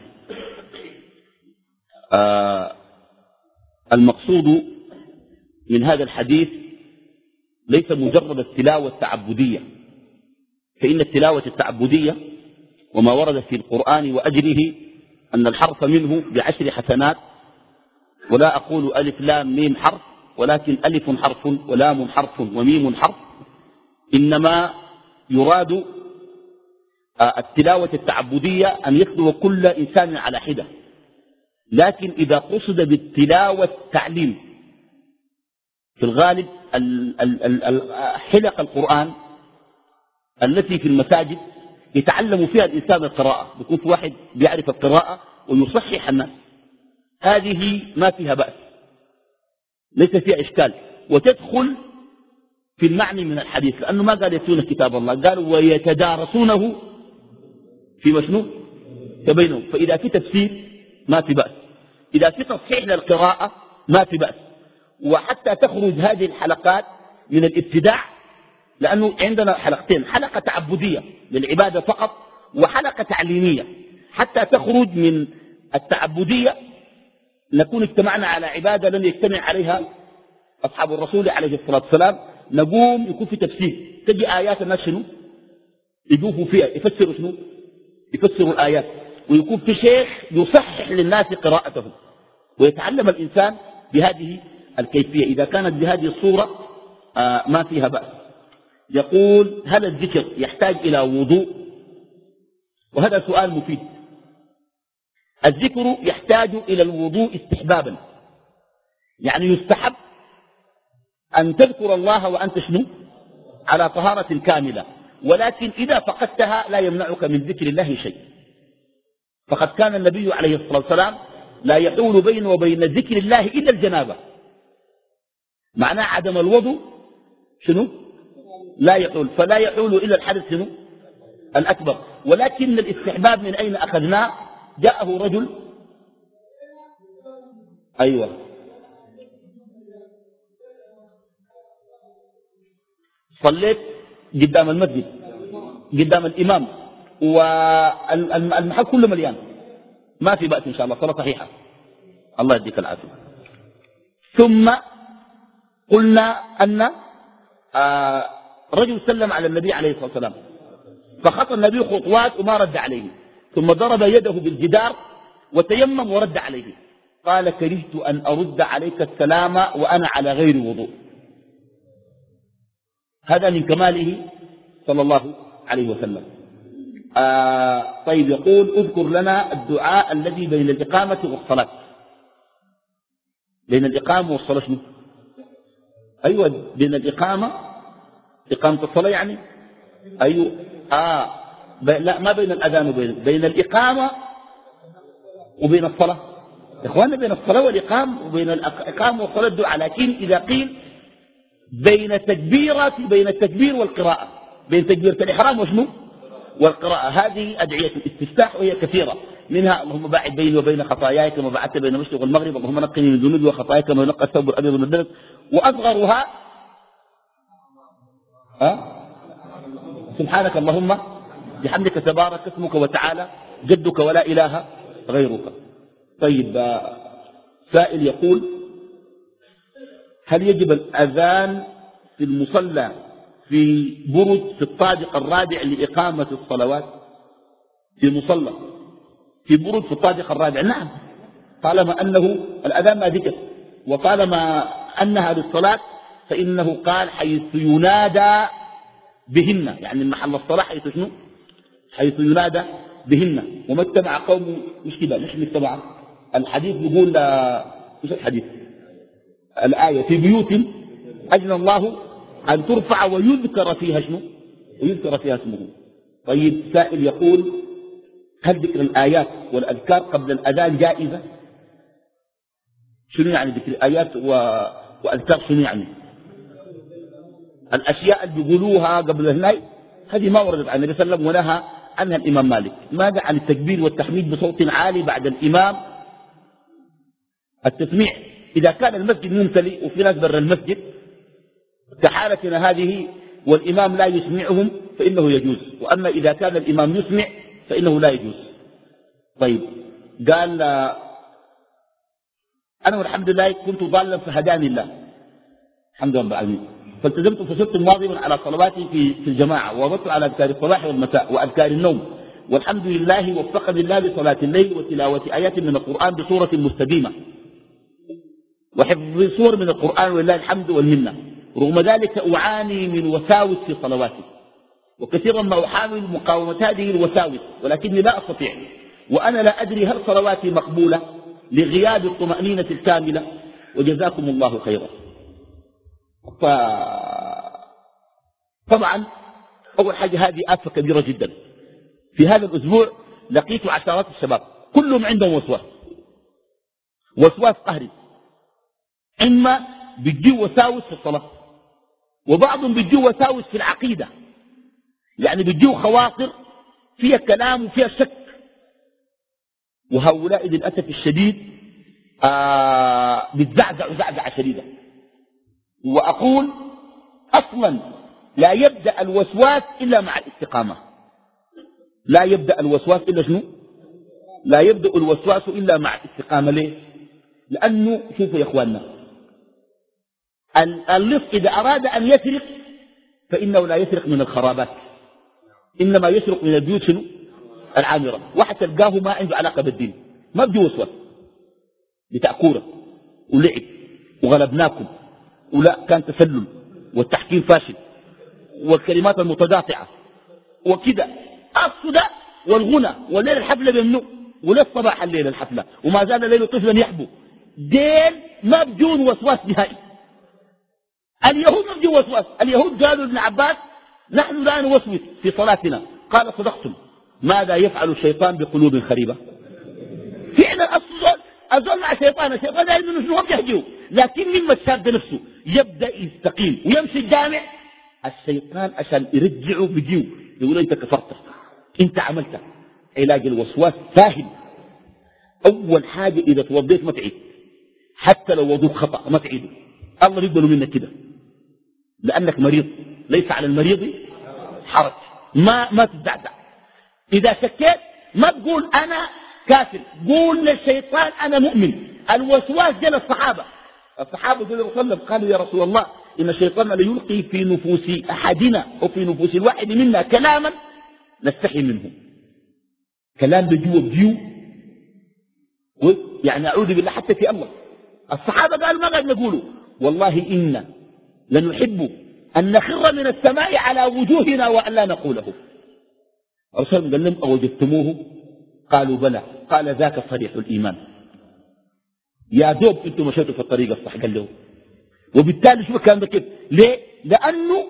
آه المقصود من هذا الحديث ليس مجرد التلاوة التعبدية، فإن التلاوة التعبدية وما ورد في القرآن وأجره أن الحرف منه بعشر حسنات. ولا أقول ألف لام ميم حرف، ولكن ألف حرف ولام حرف وميم حرف. إنما يراد التلاوة التعبدية أن يتلو كل إنسان على حدة. لكن إذا قصد بالتلاوة التعليم في الغالب حلق القرآن التي في المساجد يتعلم فيها الإنسان القراءة، يكون في واحد بيعرف القراءة ويصحح الناس، هذه ما فيها بأس، ليس فيها إشكال، وتدخل في المعنى من الحديث، لأنه ما قال يتلون كتاب الله، قال ويتدارسونه في مشنو فبينهم. فإذا في تفسير ما في بأس، إذا في تصحيح للقراءة ما في بأس. وحتى تخرج هذه الحلقات من الابتداع، لأنه عندنا حلقتين، حلقة تعبدية للعبادة فقط وحلقة تعليمية. حتى تخرج من التعبدية نكون اجتمعنا على عبادة لم يجتمع عليها أصحاب الرسول عليه الصلاة والسلام، نقوم يكون في تفسير، تجي آيات الناس شنو يدوفوا فيها، يفسروا شنو يفسروا الآيات، ويكون في شيخ يصحح للناس قراءته، ويتعلم الإنسان بهذه الكيفية إذا كانت بهذه الصورة آه ما فيها بأس. يقول هل الذكر يحتاج إلى وضوء؟ وهذا سؤال مفيد. الذكر يحتاج إلى الوضوء استحبابا، يعني يستحب أن تذكر الله وأنت شنو على طهارة كاملة، ولكن إذا فقدتها لا يمنعك من ذكر الله شيء. فقد كان النبي عليه الصلاة والسلام لا يحول بينه وبين ذكر الله إلا الجنابة، معناه عدم الوضوء شنو لا يحول، فلا يحول إلا الحدث شنو الأكبر. ولكن الاستحباب من أين أخذناه؟ جاءه رجل أيوة صليت قدام المسجد قدام الإمام والمحل كله مليان، ما في بأس إن شاء الله، صلاة صحيحة، الله يديك العافية. ثم قلنا أن آه رجل سلم على النبي عليه الصلاة والسلام فخطى النبي خطوات وما رد عليه، ثم ضرب يده بالجدار وتيمم ورد عليه، قال كرهت أن أرد عليك السلام وأنا على غير وضوء. هذا من كماله صلى الله عليه وسلم. آه طيب يقول اذكر لنا الدعاء الذي بين الإقامة والصلاة. بين الإقامة والصلاة شنو؟ أيوة بين الإقامة إقامة الصلاة يعني أيوة آه لا ما بين الأذان وبين بين الإقامة وبين الصلاة يا إخواننا، بين الصلاة والإقامة وبين الإقامة والصلاة الدعاء، لكن إذا قيل بين تكبيرة بين التكبير والقراءة، بين تكبيرة الإحرام وشنو والقراءة، هذه أدعية الاستفتاح وهي كثيرة، منها اللهم باعد بيني وبين خطاياي كما بعدت بين المشرق والمغرب، اللهم نقني من ذنوبي وخطاياي كما ينقى الثوب الأبيض من الدنس، وأصغرها أه؟ سبحانك اللهم بحمدك تبارك اسمك وتعالى جدك ولا إله غيرك. طيب سائل يقول هل يجب الأذان في المصلى في برد في الطابق الرابع لإقامة الصلوات؟ في مصلى في برد في الطابق الرابع نعم، طالما أنه الأذان ما ذكر، وطالما أنها للصلاة فإنه قال حيث ينادى بهن، يعني محل الصلاة حيث شنو حيث ينادى بهن. وما اجتمع قوم مش كده مش مجتمع، الحديث يقول مش الحديث الآية في بيوت أجل الله أن ترفع ويذكر فيها شنو ويذكر فيها اسمه. طيب سائل يقول هل ذكر الآيات والأذكار قبل الأذان جائزة؟ شنو يعني ذكر الآيات و... وأذكار شنو يعني؟ الأشياء اللي بيقولوها قبل الهناي هذه ما وردت عن النبي صلى الله عليه وسلم ونهى عنها الإمام مالك. ماذا عن التكبير والتحميد بصوت عالي بعد الإمام؟ التسميع إذا كان المسجد ممتلئ وفي ناس برا المسجد كحالتنا هذه والإمام لا يسمعهم فإنه يجوز، وأما إذا كان الإمام يسمع فإنه لا يجوز. طيب قال أنا والحمد لله كنت ضالا فهداني الله الحمد لله العالمين، فالتزمت فصرت مواظبا على صلواتي في في الجماعة، ووظبت على أذكار الصباح والمساء وأذكار النوم، والحمد لله وفقني الله لصلاة الليل وتلاوة آيات من القرآن بصورة مستديمة وحفظ صور من القرآن ولله الحمد والمنة. رغم ذلك أعاني من وساوس في صلواتي، وكثيرا ما أحاول مقاومة هذه الوساوس ولكني لا أستطيع، وأنا لا أدري هل صلواتي مقبولة لغياب الطمأنينة الكاملة، وجزاكم الله خيرا. ف... طبعا أول حاجة هذه آفة كبيرة جدا. في هذا الأسبوع لقيت عشرات الشباب كلهم عندهم وسواس وسواس قهري، إما بيجيوا وساوس في الصلاة، وبعضهم بيجيوا وساوس في العقيدة، يعني بيجيوا خواطر فيها كلام وفيها شك، وهؤلاء للأسف الشديد آه بتزعزع زعزعة شديدة. وأقول أصلا لا يبدأ الوسواس إلا مع الاستقامة، لا يبدأ الوسواس إلا شنو لا يبدأ الوسواس إلا مع استقامة. ليه؟ لأنه شوفوا يا إخواننا، اللص إذا أراد أن يسرق فإنه لا يسرق من الخرابات، إنما يسرق من البيوت شنو؟ العامرة. واحد تلقاه ما عنده علاقة بالدين، ما بدي وسواس، بتاع كورة ولعب وغلبناكم ولا كان تسلل والتحكيم فاشل والكلمات المتقاطعة وكذا الصدى والغنى والليل الحفلة بيمنوع وليل صباح الليل الحفلة وما زال الليل طفلا يحبو. دين ما بدون وسواس نهائي. اليهود ما بدون وسواس. اليهود قالوا لابن عباس نحن لا نوسوس في صلاتنا، قال صدقتم، ماذا يفعل الشيطان بقلوب خريبة؟ فعلا الصدق أظل مع الشيطان، الشيطان قال منه شنو بيهجيه، لكن مما الشاب نفسه يبدأ يستقيم ويمشي الجامع، الشيطان عشان يرجعه بجيو يقول انت كفرت، انت عملت. علاج الوسواس سهل. اول حاجة اذا توضيت ما تعيد، حتى لو وضوء خطأ ما تعيده، الله يقبله منك كده، لانك مريض، ليس على المريض حرج. ما ما تدعدع. اذا شكيت ما تقول انا كافر، قول للشيطان انا مؤمن. الوسواس جل الصحابة، الصحابة قالوا وسلم قالوا يا رسول الله إن الشيطان ليلقي في نفوس أحدنا وفي نفوس الواحد منا كلاما نستحي منه، كلام بجو بجو، يعني أعوذ بالله حتى في الله. الصحابة قالوا ما قد نقولوا والله إنا لنحب أن نخر من السماء على وجوهنا وأن لا نقوله. الرسول قال لهم أوجدتموه؟ قالوا بلى. قال ذاك صريح الإيمان. يا دوب انتم مشيتوا في الطريق الصح. قال له وبالتالي شو كان كيف؟ ليه؟ لأنه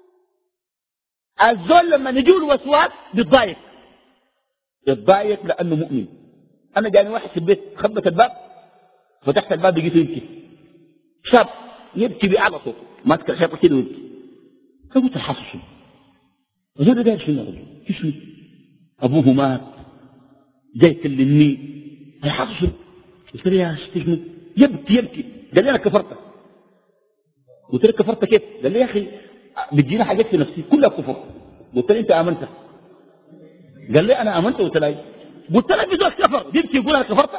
الزول لما نجوا الوسواس بيتضايق، بيتضايق لأنه مؤمن. أنا جاني واحد في البيت خبت الباب، فتحت الباب لقيته يبكي، شاب يبكي بأعلى صوت، ماسك الحيطة كده ويبكي. فقلت الحاصل شنو؟ الزول ده شنو يا رجل؟ شنو؟ أبوه مات، جاي يكلمني، الحاصل شنو؟ قلت له يا شتيك يبكي يبكي. قال لي أنا كفرت. قلت له كفرت كيف؟ قال لي يا أخي بتجينا حاجات في نفسي كلها كفر. قلت له أنت آمنت؟ قال لي أنا آمنت. قلت له قلت له بدون كفر بيبكي يقول أنا كفرت.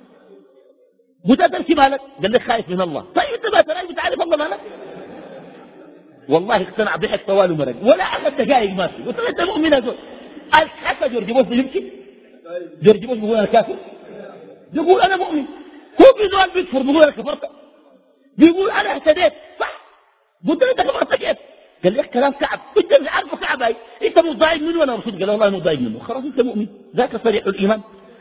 قلت له تركي مالك؟ قال لي خايف من الله. طيب أنت ما تراجع بتعرف الله مالك؟ والله اقتنع ضحك طوال ومرق ولا أخذ دقائق ما في. قلت له أنت مؤمن يا زول؟ حتى جورج بوش بيبكي، جورج بوش بيقول أنا كافر، بيقول أنا مؤمن. هو بيزول بيكفر بيقول أنا كفرت، بيقول أنا اهتديت صح. قلت له أنت كفرت كيف؟ قال لي كلام كعب، أنت مش عارفه كعب هاي، أنت مضايق منه ولا مبسوط؟ قال والله مضايق منه. خلاص أنت مؤمن، ذاك صريح الإيمان.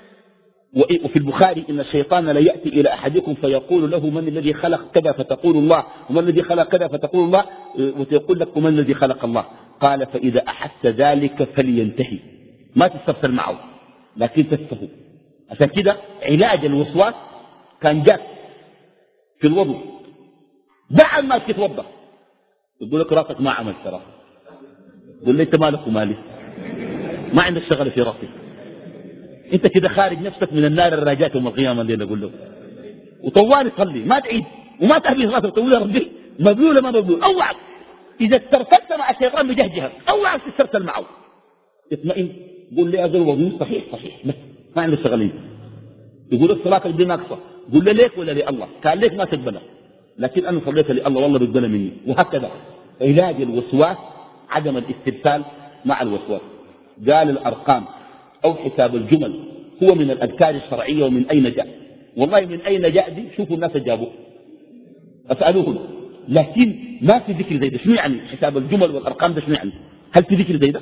وفي البخاري إن الشيطان لا يأتي إلى أحدكم فيقول له من الذي خلق كذا فتقول الله، ومن الذي خلق كذا فتقول الله، وتقول لك ومن الذي خلق الله. قال فإذا أحس ذلك فلينتهي، ما تستفسر معه لكن تسفه. عشان كده علاج الوسواس كان جاء في الوضوء بعد ما تتوضا يقول لك راسك ما عملت ترى، قول لي انت مالك ومالي، ما عندك شغله في راسك، انت كده خارج نفسك من النار الراجات يوم القيامه. اللي اقول له وطوالي صلي ما تعيد وما تهبي راسك تقول يا ربي مبلول ما مبلول. اوعك اذا استرسلت مع الشيطان بجهجها، اوعك تسترسل معه، اطمئن. قول لي هذا الوضوء صحيح صحيح بس ما عندك شغلين. يقول الصلاه دي ناقصه، قول لي ليك ولا لله؟ كان ليك ما تقبلها، لكن انا صليت لله والله بيقبلها مني. وهكذا علاج الوسواس عدم الاسترسال مع الوسواس. قال الارقام او حساب الجمل هو من الاذكار الشرعيه. ومن اين جاء؟ والله من اين جاء دي شوفوا الناس جابوه اسالوهم، لكن ما في ذكر زي ده. شنو يعني حساب الجمل والارقام ده؟ شنو يعني؟ هل في ذكر زي ده؟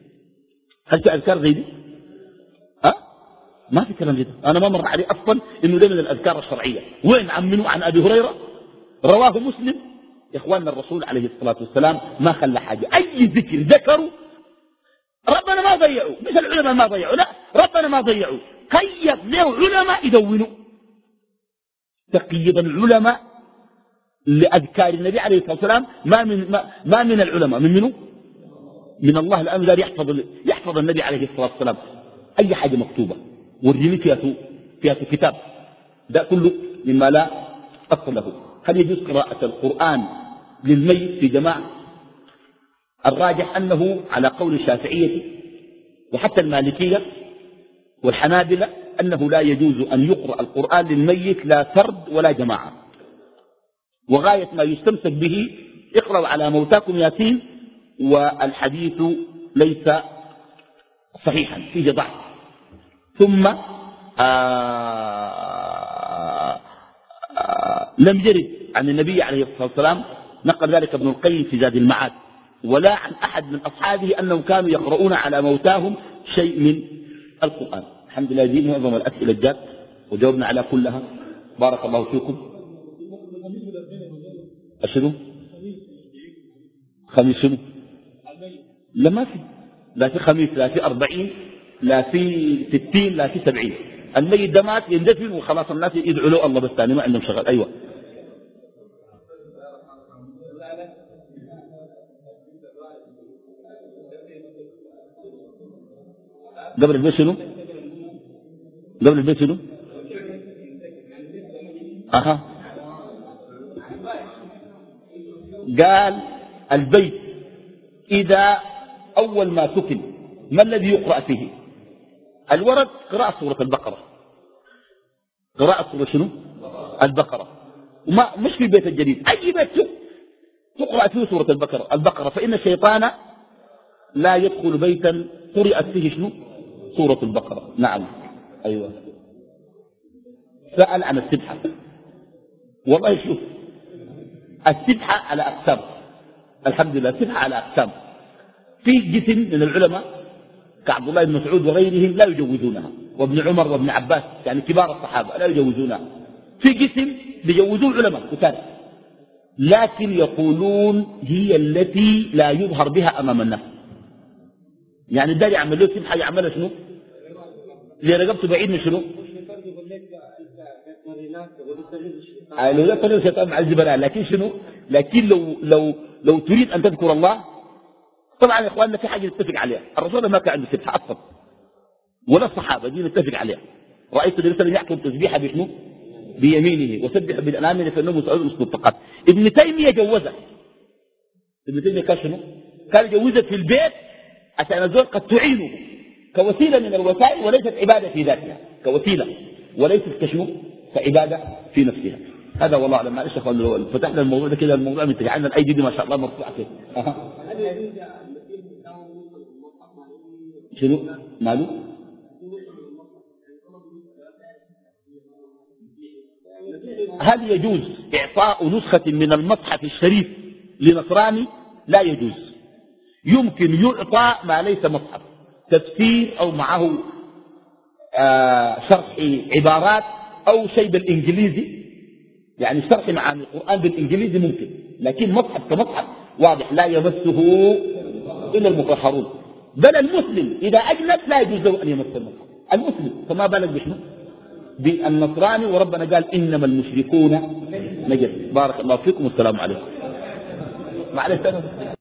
هل في اذكار زي دي؟ ها؟ ما في كلام زي ده. انا ما مر علي اصلا انه ده من الاذكار الشرعيه. وين عن منه؟ عن ابي هريره رواه مسلم. يا اخواننا الرسول عليه الصلاه والسلام ما خلى حاجه، اي ذكر ذكروا ربنا ما ضيعوا، مش العلماء ما ضيعوا، لا ربنا ما ضيعوا، قيض له علماء يدونوا. تقييد العلماء لاذكار النبي عليه الصلاه والسلام ما من ما, ما من العلماء، من منه؟ من الله، لانه قال يحفظ يحفظ النبي عليه الصلاه والسلام اي حاجه مكتوبه وريني فيها فيها كتاب، ده كله مما لا اصل له. هل يجوز قراءه القران للميت في جماعه؟ الراجح أنه على قول الشافعية وحتى المالكية والحنابلة أنه لا يجوز أن يقرأ القرآن للميت لا فرد ولا جماعة، وغاية ما يستمسك به اقرأوا على موتاكم ياسين، والحديث ليس صحيحا فيه ضعف. ثم آآ آآ لم يرد عن النبي عليه الصلاة والسلام، نقل ذلك ابن القيم في زاد المعاد، ولا عن أحد من أصحابه أنهم كانوا يقرؤون على موتاهم شيء من القرآن. الحمد لله دي معظم الأسئلة الجات وجاوبنا على كلها. بارك الله فيكم. أشنو خميس شنو؟ لا ما في، لا في خميس، لا في أربعين، لا في ستين، لا في سبعين. الميت ده مات يندفن وخلاص الناس يدعوا له الله بس ثاني ما عندهم شغل. أيوة قبل البيت شنو؟ قبل البيت شنو؟ أها قال البيت إذا أول ما سكن ما الذي يقرأ فيه؟ الورد قراءة سورة البقرة، قراءة سورة شنو؟ البقرة. وما مش في البيت الجديد، أي بيت تقرأ فيه سورة البقرة البقرة فإن الشيطان لا يدخل بيتا قرأت فيه شنو؟ سورة البقرة. نعم أيوة. سأل عن السبحة. والله شوف السبحة على أقسام، الحمد لله السبحة على أقسام. في جسم من العلماء كعبد الله بن مسعود وغيرهم لا يجوزونها، وابن عمر وابن عباس يعني كبار الصحابة لا يجوزونها. في جسم بيجوزوه علماء كتاب، لكن يقولون هي التي لا يظهر بها أمام الناس. يعني الدار يعمل له سبحة يعملها شنو؟ اللي رقبته بعيد من شنو؟ لو لا تقول الشيطان مع الجبلان، لكن شنو؟ لكن لو لو لو تريد أن تذكر الله، طبعا يا إخواننا في حاجة نتفق عليها، الرسول ما كان عنده سبحة أصلا ولا الصحابة، دي نتفق عليها. رأيت النبي صلى الله عليه وسلم يحكم تسبيحة بشنو؟ بيمينه، وسبح بالأنامل فإنه مسعود مسلم فقط. ابن تيمية جوزها. ابن تيمية كان شنو؟ كان يجوزها في البيت عشان الزول قد تعينه كوسيلة من الوسائل، وليست عبادة في ذاتها، كوسيلة وليست كشنو؟ كعبادة في نفسها. هذا والله أعلم. معلش أخوان فتحنا الموضوع ده كده، الموضوع من تجعلنا الأيدي دي ما شاء الله مرفوعة كده. أه. شنو؟ ماله؟ هل يجوز إعطاء نسخة من المصحف الشريف لنصراني؟ لا يجوز. يمكن يعطى ما ليس مصحف، تفسير أو معه آه شرح عبارات أو شيء بالإنجليزي، يعني شرح معاني القرآن بالإنجليزي ممكن، لكن مصحف كمصحف واضح لا يمسه إلا المطهرون. بل المسلم إذا أجنب لا يجوز له أن يمس المصحف، المسلم، فما بالك بشنو؟ بالنصراني. وربنا قال إنما المشركون نجس. بارك الله فيكم والسلام عليكم. معلش